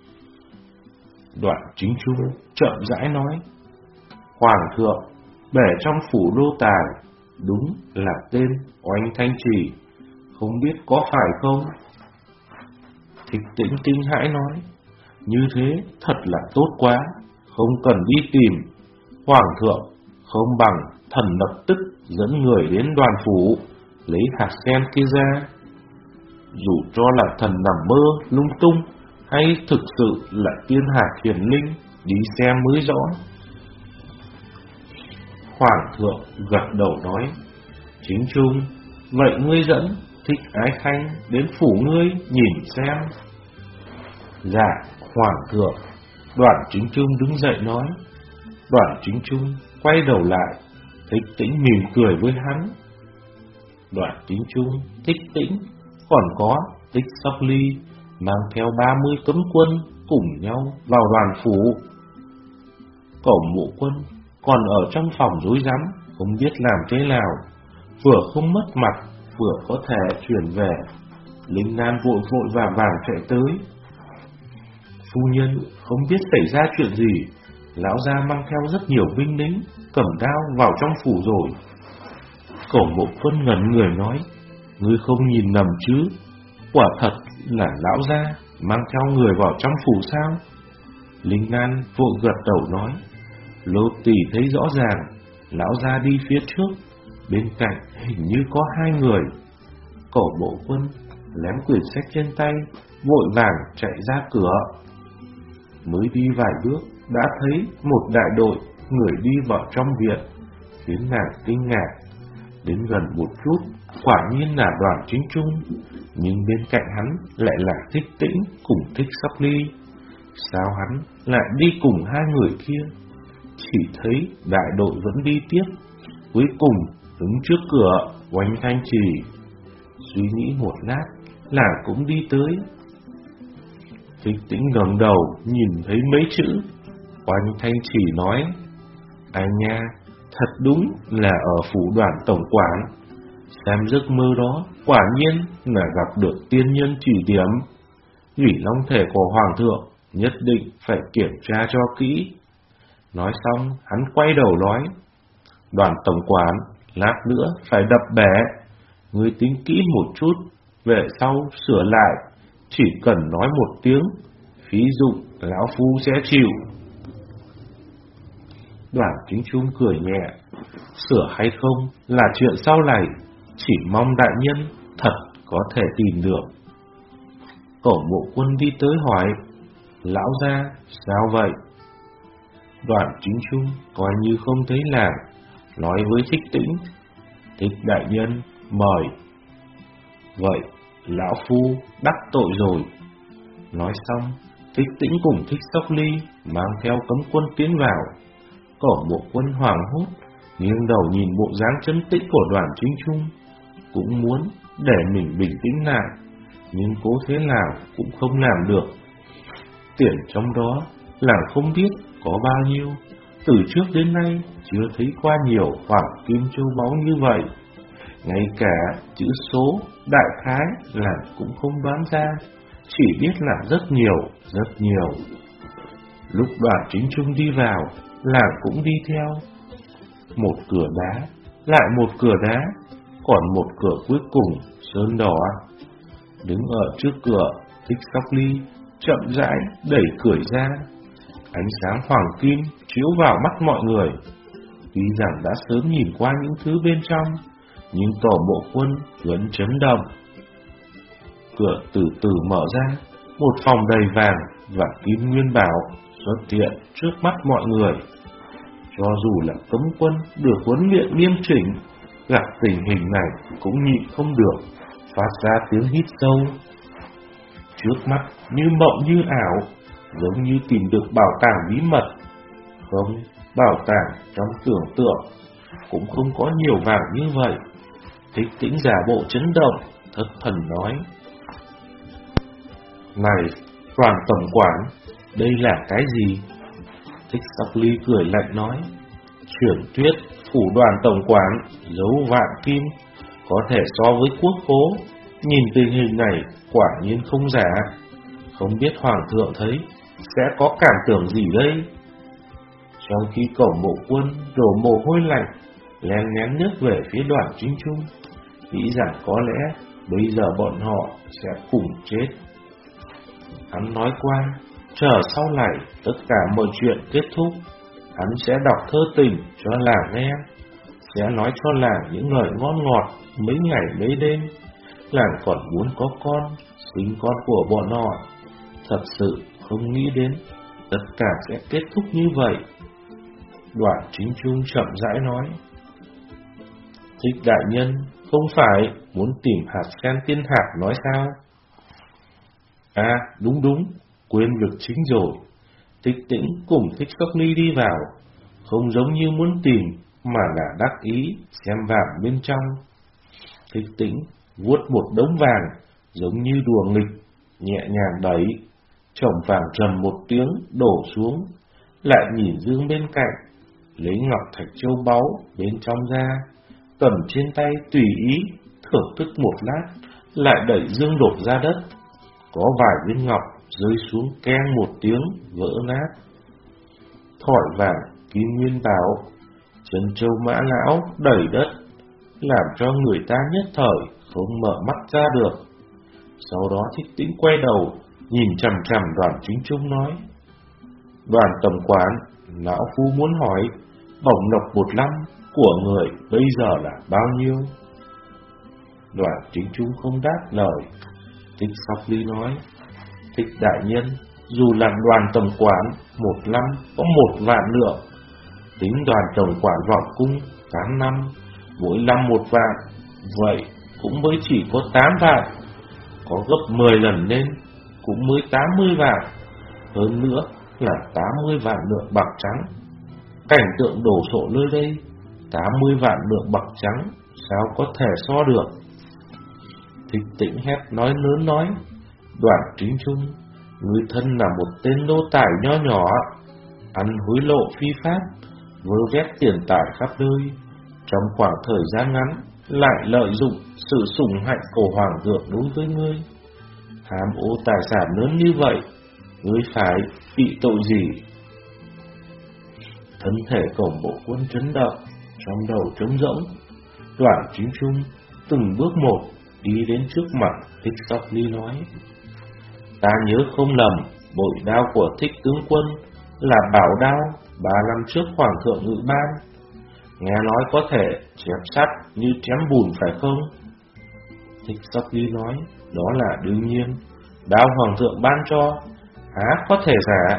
Đoàn Chính Trung chậm rãi nói, Hoàng thượng, bể trong phủ đô tài đúng là tên Oanh Thanh Trì, không biết có phải không? Thích Tĩnh kinh hãi nói, như thế thật là tốt quá, không cần đi tìm. Hoàng thượng, không bằng thần lập tức dẫn người đến Đoàn phủ, lấy hạt sen kia ra. Dù cho là thần nằm mơ lung tung, hay thực sự là tiên hạc hiển linh, đi xem mới rõ. Hoàng thượng gật đầu nói, Chính Trung, vậy ngươi dẫn Thích Ái Khanh đến phủ ngươi nhìn xem. Dạ, Hoàng thượng. Đoàn Chính Trung đứng dậy nói. Đoàn Chính Trung quay đầu lại, Thích Tĩnh mỉm cười với hắn. Đoàn Chính Trung, Thích Tĩnh, còn có Tích Sóc Ly mang theo ba mươi cấm quân cùng nhau vào đoàn phủ. Cẩu Mộ Quân còn ở trong phòng rối rắm, không biết làm thế nào, vừa không mất mặt, vừa có thể chuyển về. Linh Nan vội vội vàng vàng chạy tới. Phu nhân, không biết xảy ra chuyện gì, lão gia mang theo rất nhiều binh lính, cầm đao vào trong phủ rồi. Cổ Mộ Quân ngẩn người nói, ngươi không nhìn nhầm chứ? Quả thật là lão gia mang theo người vào trong phủ sao? Linh Ngan vội gật đầu nói, Lô tỳ thấy rõ ràng, lão gia đi phía trước, bên cạnh hình như có hai người. Cổ Mộ Quân ném quyển sách trên tay, vội vàng chạy ra cửa. Mới đi vài bước đã thấy một đại đội người đi vào trong viện, khiến nàng kinh ngạc. Đến gần một chút, quả nhiên là Đoàn Chính Trung, nhưng bên cạnh hắn lại là Thích Tĩnh cùng Thích Sóc Ly. Sao hắn lại đi cùng hai người kia? Chỉ thấy đại đội vẫn đi tiếp, cuối cùng đứng trước cửa Oanh Thanh Trì. Suy nghĩ một lát, nàng cũng đi tới. Thích Tĩnh ngẩng đầu nhìn thấy mấy chữ Oanh Thanh Trì nói, ai nha, thật đúng là ở phủ Đoàn tổng quản. Xem giấc mơ đó quả nhiên là gặp được tiên nhân chỉ điểm. Ủy long thể của hoàng thượng nhất định phải kiểm tra cho kỹ. Nói xong hắn quay đầu nói, Đoàn tổng quản, lát nữa phải đập bể, ngươi tính kỹ một chút, về sau sửa lại, chỉ cần nói một tiếng, phí dụng lão phu sẽ chịu. Đoàn Chính Trung cười nhẹ, sửa hay không là chuyện sau này, chỉ mong đại nhân thật có thể tìm được. Cổ Mộ Quân đi tới hỏi, lão gia sao vậy? Đoàn Chính Trung coi như không thấy nàng, nói với Thích Tĩnh, Thích đại nhân mời. Vậy lão phu đắc tội rồi. Nói xong, Thích Tĩnh cùng Thích Sóc Ly mang theo cấm quân tiến vào. Cổ Mộ Quân hoảng hốt, nghiêng đầu nhìn bộ dáng trấn tĩnh của Đoàn Chính Trung, cũng muốn để mình bình tĩnh lại, nhưng cố thế nào cũng không làm được. Tiền trong đó làng không biết có bao nhiêu, từ trước đến nay chưa thấy qua nhiều hoàng kim châu báu như vậy. Ngay cả chữ số đại khái là cũng không đoán ra, chỉ biết là rất nhiều, rất nhiều. Lúc Đoàn Chính Trung đi vào, làng cũng đi theo. Một cửa đá, lại một cửa đá, còn một cửa cuối cùng sơn đỏ. Đứng ở trước cửa, Thích Sóc Ly chậm rãi đẩy cửa ra. Ánh sáng hoàng kim chiếu vào mắt mọi người. Tuy rằng đã sớm nhìn qua những thứ bên trong, nhưng Cổ Mộ Quân vẫn chấn động. Cửa từ từ mở ra, một phòng đầy vàng và kim nguyên bảo xuất hiện trước mắt mọi người. Cho dù là cấm quân được huấn luyện nghiêm chỉnh, gặp tình hình này cũng nhịn không được, phát ra tiếng hít sâu. Trước mắt như mộng như ảo, giống như tìm được bảo tàng bí mật. Không, bảo tàng trong tưởng tượng, cũng không có nhiều vàng như vậy. Thích Tĩnh giả bộ chấn động, thất thần nói, này, Đoàn tổng quản, đây là cái gì? Thích Sóc Ly cười lạnh nói, truyền thuyết phủ Đoàn tổng quản giấu vạn kim, có thể so với quốc khố. Nhìn tình hình này quả nhiên không giả. Không biết hoàng thượng thấy sẽ có cảm tưởng gì đây? Trong khi Cổ Mộ Quân đổ mồ hôi lạnh, lén nén nước về phía Đoàn Chính Trung, nghĩ rằng có lẽ bây giờ bọn họ sẽ cùng chết. Hắn nói qua, chờ sau này tất cả mọi chuyện kết thúc, hắn sẽ đọc thơ tình cho làng nghe, sẽ nói cho làng những lời ngon ngọt mấy ngày mấy đêm. Làng còn muốn có con, sinh con của bọn họ. Thật sự không nghĩ đến tất cả sẽ kết thúc như vậy. Đoàn Chính Trung chậm rãi nói, Thích đại nhân không phải muốn tìm hạt sen tiên hạt nói sao? À đúng đúng, quên việc chính rồi. Thích Tĩnh cùng Thích Sóc Ly đi vào, không giống như muốn tìm, mà là đắc ý xem vàng bên trong. Thích Tĩnh vuốt một đống vàng, giống như đùa nghịch, nhẹ nhàng đẩy, chồng vàng trầm một tiếng đổ xuống, lại nhìn dương bên cạnh, lấy ngọc thạch châu báu bên trong ra, cầm trên tay tùy ý thưởng thức một lát, lại đẩy dương đổ ra đất. Có vài viên ngọc rơi xuống keng một tiếng vỡ nát. Thỏi vàng kim nguyên bảo, chân châu mã lão đẩy đất, làm cho người ta nhất thời không mở mắt ra được. Sau đó Thích Tĩnh quay đầu nhìn chằm chằm Đoàn Chính Trung nói: Đoàn tổng quản, lão phu muốn hỏi bổng lộc một năm của người bây giờ là bao nhiêu? Đoàn Chính Trung không đáp lời. Thích Sóc Ly nói: Thích đại nhân, dù là Đoàn tổng quản một năm có một vạn lượng, tính Đoàn tổng quản vọng cung tám năm, mỗi năm một vạn, vậy cũng mới chỉ có tám vạn, có gấp mười lần lên cũng mới tám mươi vạn, hơn nữa là tám mươi vạn lượng bạc trắng. Cảnh tượng đổ sộ nơi đây, tám mươi vạn lượng bạc trắng sao có thể so được? Thích Tĩnh hét nói lớn nói: Đoàn Chính Trung, người thân là một tên nô tài nho nhỏ, ăn hối lộ phi pháp, vơ vét tiền tài khắp nơi, trong khoảng thời gian ngắn lại lợi dụng sự sủng hạnh của hoàng thượng đối với ngươi. Hám ô tài sản lớn như vậy, ngươi phải bị tội gì? Thân thể Cổng Bộ Quân chấn động, trong đầu trống rỗng. Đoàn Chính Trung từng bước một đi đến trước mặt Thích Sóc Ly nói: Ta nhớ không lầm, bội đao của Thích tướng quân là bảo đao ba năm trước hoàng thượng ngự ban, nghe nói có thể chém sắt như chém bùn phải không? Thích Sóc Ly nói: Đó là đương nhiên, đao hoàng thượng ban cho, há có thể giả.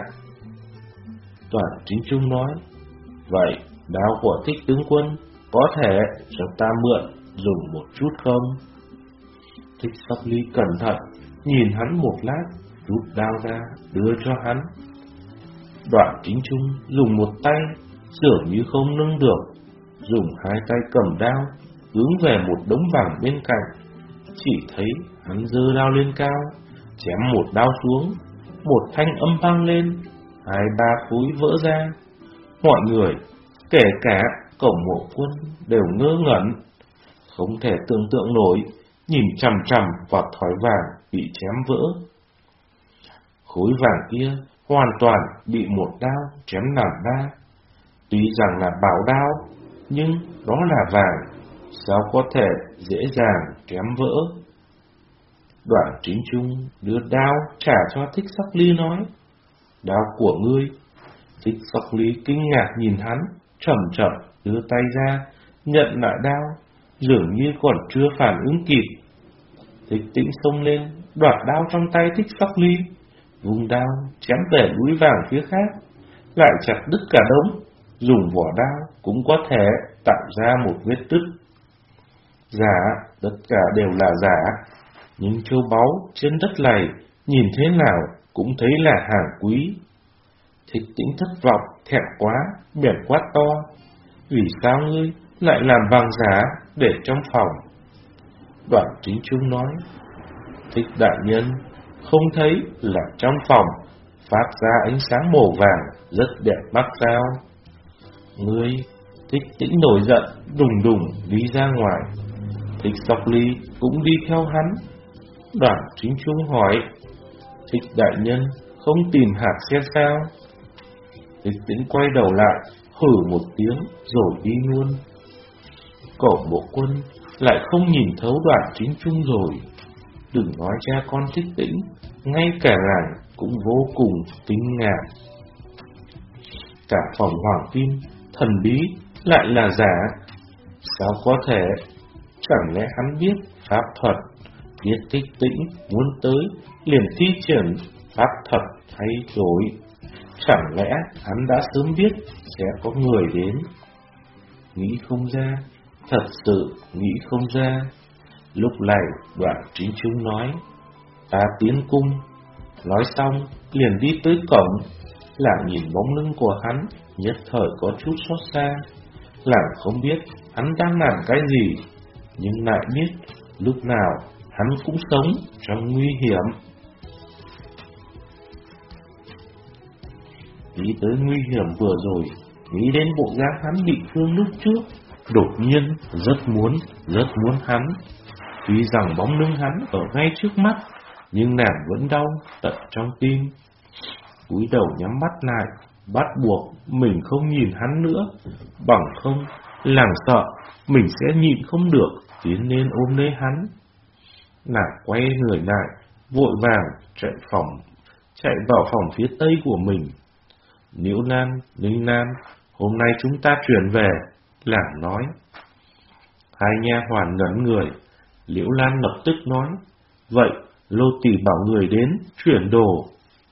Đoàn Chính Trung nói: Vậy đao của Thích tướng quân có thể cho ta mượn dùng một chút không? Thích Sóc Ly cẩn thận nhìn hắn một lát, rút đao ra đưa cho hắn. Đoàn Chính Trung dùng một tay dường như không nâng được, dùng hai tay cầm đao hướng về một đống vàng bên cạnh. Chỉ thấy hắn giơ đao lên cao, chém một đao xuống, một thanh âm vang lên, hai ba khối vỡ ra. Mọi người, kể cả Cổng Mộ Quân, đều ngơ ngẩn, không thể tưởng tượng nổi, nhìn chằm chằm vào thỏi vàng bị chém vỡ. Khối vàng kia hoàn toàn bị một đao chém làm ba. Tuy rằng là bảo đao, nhưng đó là vàng, sao có thể dễ dàng chém vỡ? Đoàn Chính Trung đưa đao trả cho Thích Sóc Ly nói: Đao của ngươi. Thích Sóc Ly kinh ngạc nhìn hắn, chậm chậm đưa tay ra nhận lại đao, dường như còn chưa phản ứng kịp. Thích Tĩnh xông lên đoạt đao trong tay Thích Sóc Ly, vung đao chém về núi vàng phía khác, lại chặt đứt cả đống. Dùng vỏ đao cũng có thể tạo ra một vết đứt. Giả, tất cả đều là giả, nhưng châu báu trên đất này nhìn thế nào cũng thấy là hàng quý. Thích Tĩnh thất vọng, thẹn quá, bèn quát to: Vì sao ngươi lại làm vàng giả để trong phòng? Đoàn Chính Trung nói: Thích đại nhân, không thấy là trong phòng phát ra ánh sáng màu vàng rất đẹp mắt sao? Ngươi. Thích Tĩnh nổi giận, đùng đùng đi ra ngoài. Thích Sóc Ly cũng đi theo hắn. Đoàn Chính Trung hỏi: Thích đại nhân không tìm hạt sen sao? Thích Tĩnh quay đầu lại, hử một tiếng rồi đi luôn. Cổng Bộ Quân lại không nhìn thấu Đoàn Chính Trung rồi. Đừng nói cha con Thích Tĩnh, ngay cả nàng cũng vô cùng kinh ngạc. Cả phòng hoàng kim thần bí lại là giả, sao có thể? Chẳng lẽ hắn biết pháp thuật, biết Thích Tĩnh muốn tới liền thi triển pháp thuật thay đổi? Chẳng lẽ hắn đã sớm biết sẽ có người đến? Nghĩ không ra, thật sự nghĩ không ra. Lúc này Đoàn Chính Trung nói: Ta tiến cung. Nói xong liền đi tới cổng. Làng nhìn bóng lưng của hắn, nhất thời có chút xót xa. Làng không biết hắn đang làm cái gì, nhưng lại biết lúc nào hắn cũng sống trong nguy hiểm. Nghĩ tới nguy hiểm vừa rồi, nghĩ đến bộ dáng hắn bị thương lúc trước, đột nhiên rất muốn, rất muốn hắn. Tuy rằng bóng lưng hắn ở ngay trước mắt, nhưng nàng vẫn đau tận trong tim. Cúi đầu nhắm mắt lại, bắt buộc mình không nhìn hắn nữa, bằng không nàng sợ mình sẽ nhịn không được tiến lên ôm lấy hắn. Nàng quay người lại, vội vàng chạy phòng, chạy vào phòng phía tây của mình. Liễu Lan, Linh Lan, hôm nay chúng ta chuyển về, nàng nói. Hai nha hoàn ngẩn người. Liễu Lan lập tức nói, vậy Lô tỳ bảo người đến chuyển đồ.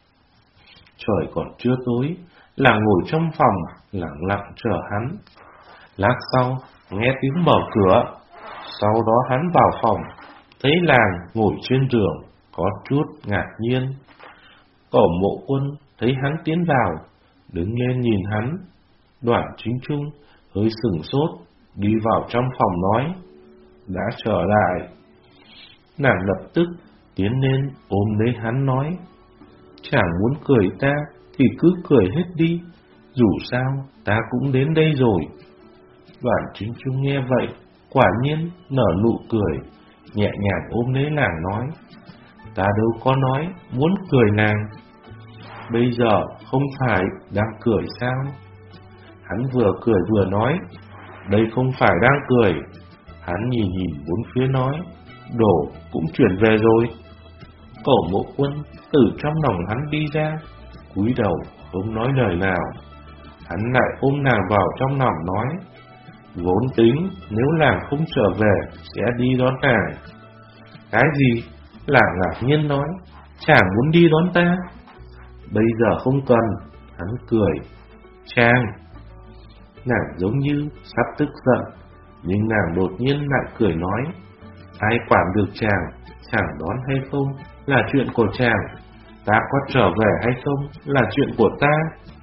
Trời còn chưa tối, nàng ngồi trong phòng lặng lặng chờ hắn. Lát sau nghe tiếng mở cửa, sau đó hắn vào phòng, thấy nàng ngồi trên giường, có chút ngạc nhiên. Cổ Mộ Quân thấy hắn tiến vào, đứng lên nhìn hắn. Đoạn Chính Trung hơi sửng sốt, đi vào trong phòng nói, đã trở lại. Nàng lập tức tiến lên ôm lấy hắn nói, chàng muốn cười ta thì cứ cười hết đi, dù sao ta cũng đến đây rồi. Đoạn Chính Trung nghe vậy, quả nhiên nở nụ cười, nhẹ nhàng ôm lấy nàng nói, ta đâu có nói muốn cười nàng, bây giờ không phải đang cười sao? Hắn vừa cười vừa nói, đây không phải đang cười. Hắn nhìn nhìn bốn phía nói, đồ cũng chuyển về rồi. Cổ Mộ Quân từ trong lòng hắn đi ra, cúi đầu không nói lời nào. Hắn lại ôm nàng vào trong lòng nói, vốn tính nếu nàng không trở về sẽ đi đón nàng. Cái gì? Nàng ngạc nhiên nói, chàng muốn đi đón ta? Bây giờ không cần. Hắn cười, chàng. Nàng giống như sắp tức giận, nhưng nàng đột nhiên lại cười nói, ai quản được chàng, chàng đón hay không là chuyện của chàng, ta có trở về hay không là chuyện của ta.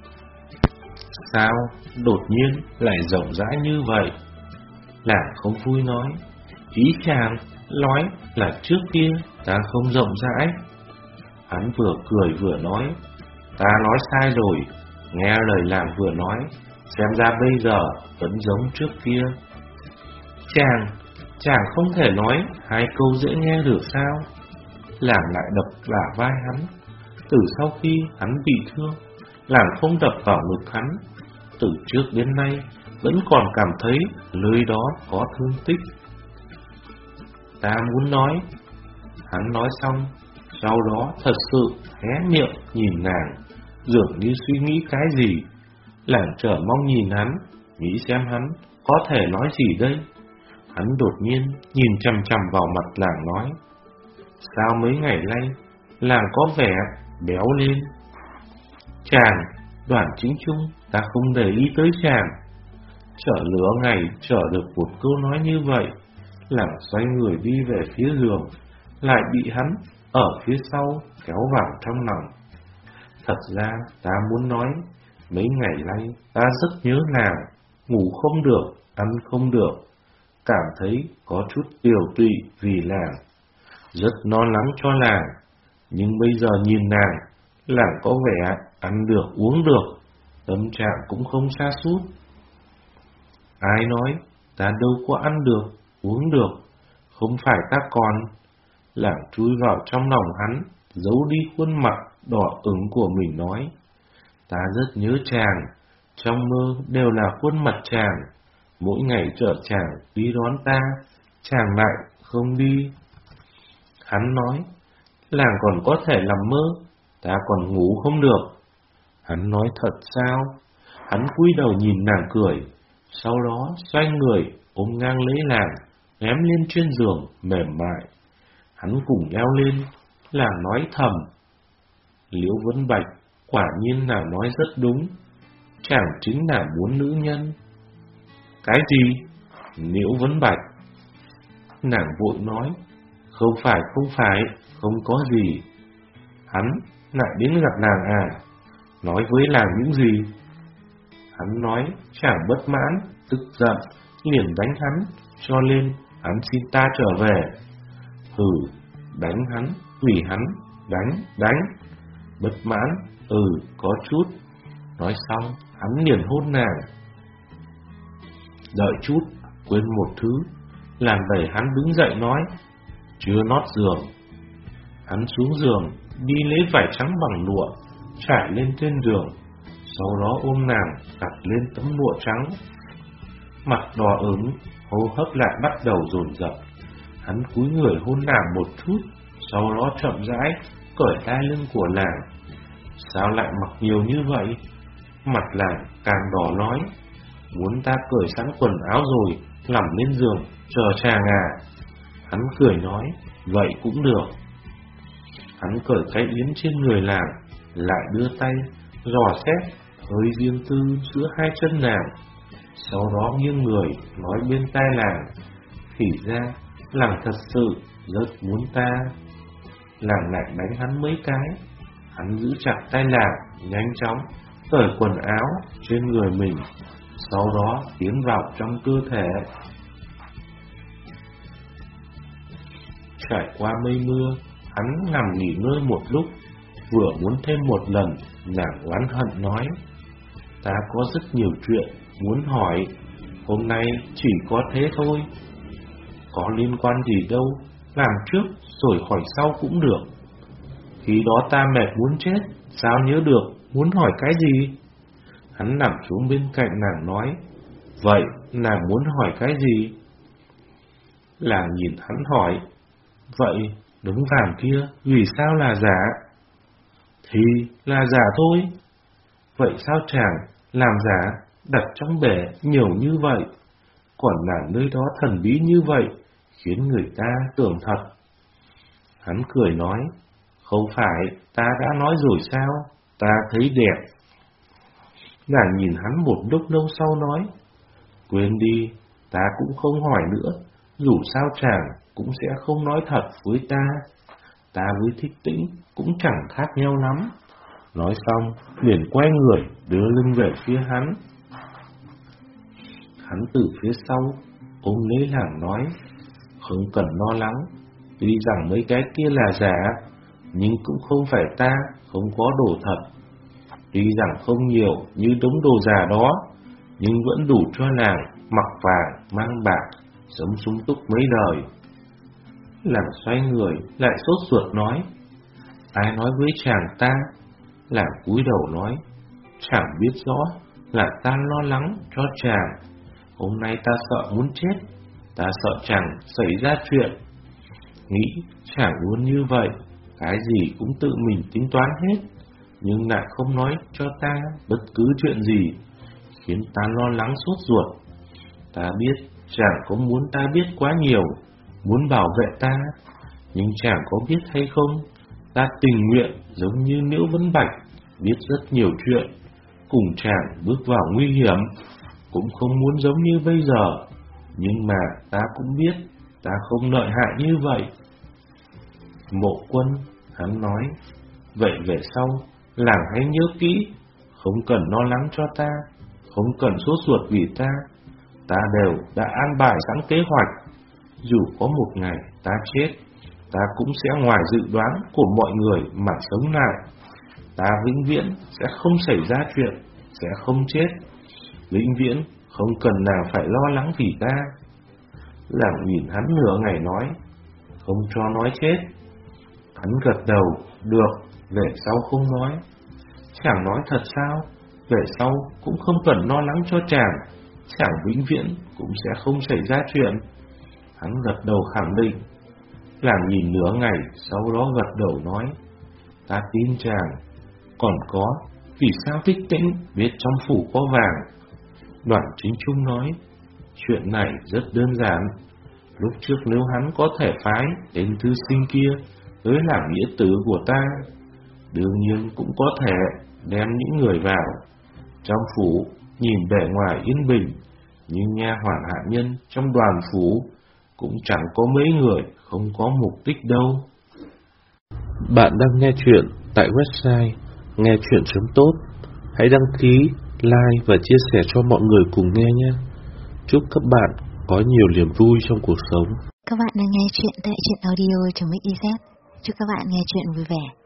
Sao đột nhiên lại rộng rãi như vậy? Nàng không vui nói, ý chàng nói là trước kia ta không rộng rãi. Hắn vừa cười vừa nói, ta nói sai rồi, nghe lời nàng vừa nói, xem ra bây giờ vẫn giống trước kia. Chàng, chàng không thể nói hai câu dễ nghe được sao? Nàng lại đập bả vai hắn. Từ sau khi hắn bị thương, nàng không đập vào ngực hắn. Từ trước đến nay vẫn còn cảm thấy nơi đó có thương tích. Ta muốn nói. Hắn nói xong, sau đó thật sự hé miệng nhìn nàng, dường như suy nghĩ cái gì. Nàng chờ mong nhìn hắn, nghĩ xem hắn có thể nói gì đây. Hắn đột nhiên nhìn chằm chằm vào mặt nàng nói, sao mấy ngày nay nàng có vẻ béo lên? Chàng, Đoạn Chính Trung, ta không để ý tới chàng. Chờ lửa ngày chờ được một câu nói như vậy, nàng xoay người đi về phía giường, lại bị hắn ở phía sau kéo vào trong lòng. Thật ra ta muốn nói, mấy ngày nay ta rất nhớ nàng, ngủ không được, ăn không được, cảm thấy có chút tiều tụy vì nàng, rất lo lắng cho nàng. Nhưng bây giờ nhìn nàng, nàng có vẻ ăn được uống được, tâm trạng cũng không sa sút. Ai nói ta đâu có ăn được uống được, không phải ta còn. Nàng chui vào trong lòng hắn, giấu đi khuôn mặt đỏ ửng của mình nói, ta rất nhớ chàng, trong mơ đều là khuôn mặt chàng, mỗi ngày chờ chàng đi đón ta, chàng lại không đi. Hắn nói, nàng còn có thể nằm mơ, ta còn ngủ không được. Hắn nói thật sao? Hắn cúi đầu nhìn nàng cười, sau đó xoay người ôm ngang lấy nàng, ném lên trên giường mềm mại. Hắn cùng leo lên, nàng nói thầm, Liễu Vân Bạch, quả nhiên nàng nói rất đúng, chàng chính là muốn nữ nhân. Cái gì? Liễu Vân Bạch. Nàng vội nói, không phải, không phải, không có gì. Hắn lại đến gặp nàng à? Nói với nàng những gì? Hắn nói chàng bất mãn, tức giận, liền đánh hắn, cho nên hắn xin ta trở về. Hừ, đánh hắn, vì hắn, đánh, đánh. Bất mãn, ừ, có chút. Nói xong, hắn liền hôn nàng. Đợi chút, quên một thứ. Làm đẩy hắn đứng dậy nói, chưa nót giường. Hắn xuống giường, đi lấy vải trắng bằng lụa, trải lên trên giường, sau đó ôm nàng đặt lên tấm lụa trắng. Mặt đỏ ửng, hô hấp lại bắt đầu dồn dập. Hắn cúi người hôn nàng một chút, sau đó chậm rãi cởi đai lưng của nàng. Sao lại mặc nhiều như vậy? Mặt nàng càng đỏ nói. Muốn ta cởi sẵn quần áo rồi nằm lên giường chờ chàng à? Hắn cười nói, vậy cũng được. Hắn cởi cái yếm trên người nàng, lại đưa tay dò xét hơi riêng tư giữa hai chân nàng, sau đó nghiêng người nói bên tai nàng, thì ra nàng thật sự rất muốn ta. Nàng lại đánh hắn mấy cái. Hắn giữ chặt tay nàng, nhanh chóng cởi quần áo trên người mình, sau đó tiến vào trong cơ thể. Trải qua mây mưa, hắn nằm nghỉ ngơi một lúc, vừa muốn thêm một lần, nàng oán hận nói, ta có rất nhiều chuyện muốn hỏi, hôm nay chỉ có thế thôi. Có liên quan gì đâu, làm trước rồi hỏi sau cũng được. Khi đó ta mệt muốn chết, sao nhớ được muốn hỏi cái gì? Hắn nằm xuống bên cạnh nàng nói, vậy nàng muốn hỏi cái gì? Nàng nhìn hắn hỏi, vậy đống vàng kia vì sao là giả? Thì là giả thôi. Vậy sao chàng làm giả đặt trong bể nhiều như vậy, còn nàng nơi đó thần bí như vậy, khiến người ta tưởng thật? Hắn cười nói, không phải ta đã nói rồi sao, ta thấy đẹp. Nàng nhìn hắn một lúc lâu sau nói, quên đi, ta cũng không hỏi nữa, dù sao chàng cũng sẽ không nói thật với ta. Ta với Thích Tĩnh cũng chẳng khác nhau lắm. Nói xong, liền quay người đưa lưng về phía hắn. Hắn từ phía sau ôm lấy nàng nói, không cần lo lắng, tuy rằng mấy cái kia là giả, nhưng cũng không phải ta không có đồ thật. Tuy rằng không nhiều như đống đồ giả đó, nhưng vẫn đủ cho nàng mặc vàng mang bạc, sống sung túc mấy đời. Nàng xoay người lại sốt ruột nói, ai nói với chàng ta? Nàng cúi đầu nói, chàng biết rõ là ta lo lắng cho chàng. Hôm nay ta sợ muốn chết, ta sợ chàng xảy ra chuyện. Nghĩ chàng luôn như vậy, cái gì cũng tự mình tính toán hết, nhưng lại không nói cho ta bất cứ chuyện gì, khiến ta lo lắng sốt ruột. Ta biết chàng có muốn ta biết quá nhiều, muốn bảo vệ ta, nhưng chàng có biết hay không, ta tình nguyện giống như Liễu Vân Bạch, biết rất nhiều chuyện, cùng chàng bước vào nguy hiểm, cũng không muốn giống như bây giờ, nhưng mà ta cũng biết ta không lợi hại như vậy. Mộ Quân, hắn nói, vậy về sau làng hãy nhớ kỹ, không cần lo lắng cho ta, không cần sốt ruột vì ta, ta đều đã an bài sẵn kế hoạch. Dù có một ngày ta chết, ta cũng sẽ ngoài dự đoán của mọi người mà sống lại. Ta vĩnh viễn sẽ không xảy ra chuyện, sẽ không chết, vĩnh viễn không cần nào phải lo lắng vì ta. Làng nhìn hắn nửa ngày nói, không cho nói chết. Hắn gật đầu, được, về sau không nói. Chàng nói thật sao? Về sau cũng không cần lo lắng cho chàng, chàng vĩnh viễn cũng sẽ không xảy ra chuyện. Hắn gật đầu khẳng định. Làng nhìn nửa ngày, sau đó gật đầu nói, ta tin chàng. Còn có, vì sao Thích Tĩnh biết trong phủ có vàng? Đoàn Chính Trung nói, chuyện này rất đơn giản. Lúc trước nếu hắn có thể phái tên thư sinh kia tới làm nghĩa tử của ta, đương nhiên cũng có thể đem những người vào. Trong phủ nhìn bề ngoài yên bình, nhưng nha hoàn hạ nhân trong đoàn phủ cũng chẳng có mấy người không có mục đích đâu. Bạn đang nghe chuyện tại website nghe chuyện chấm tốt. Hãy đăng ký, like và chia sẻ cho mọi người cùng nghe nhé. Chúc các bạn có nhiều niềm vui trong cuộc sống. Các bạn đang nghe chuyện tại truyện audio chấm xyz. Chúc các bạn nghe chuyện vui vẻ.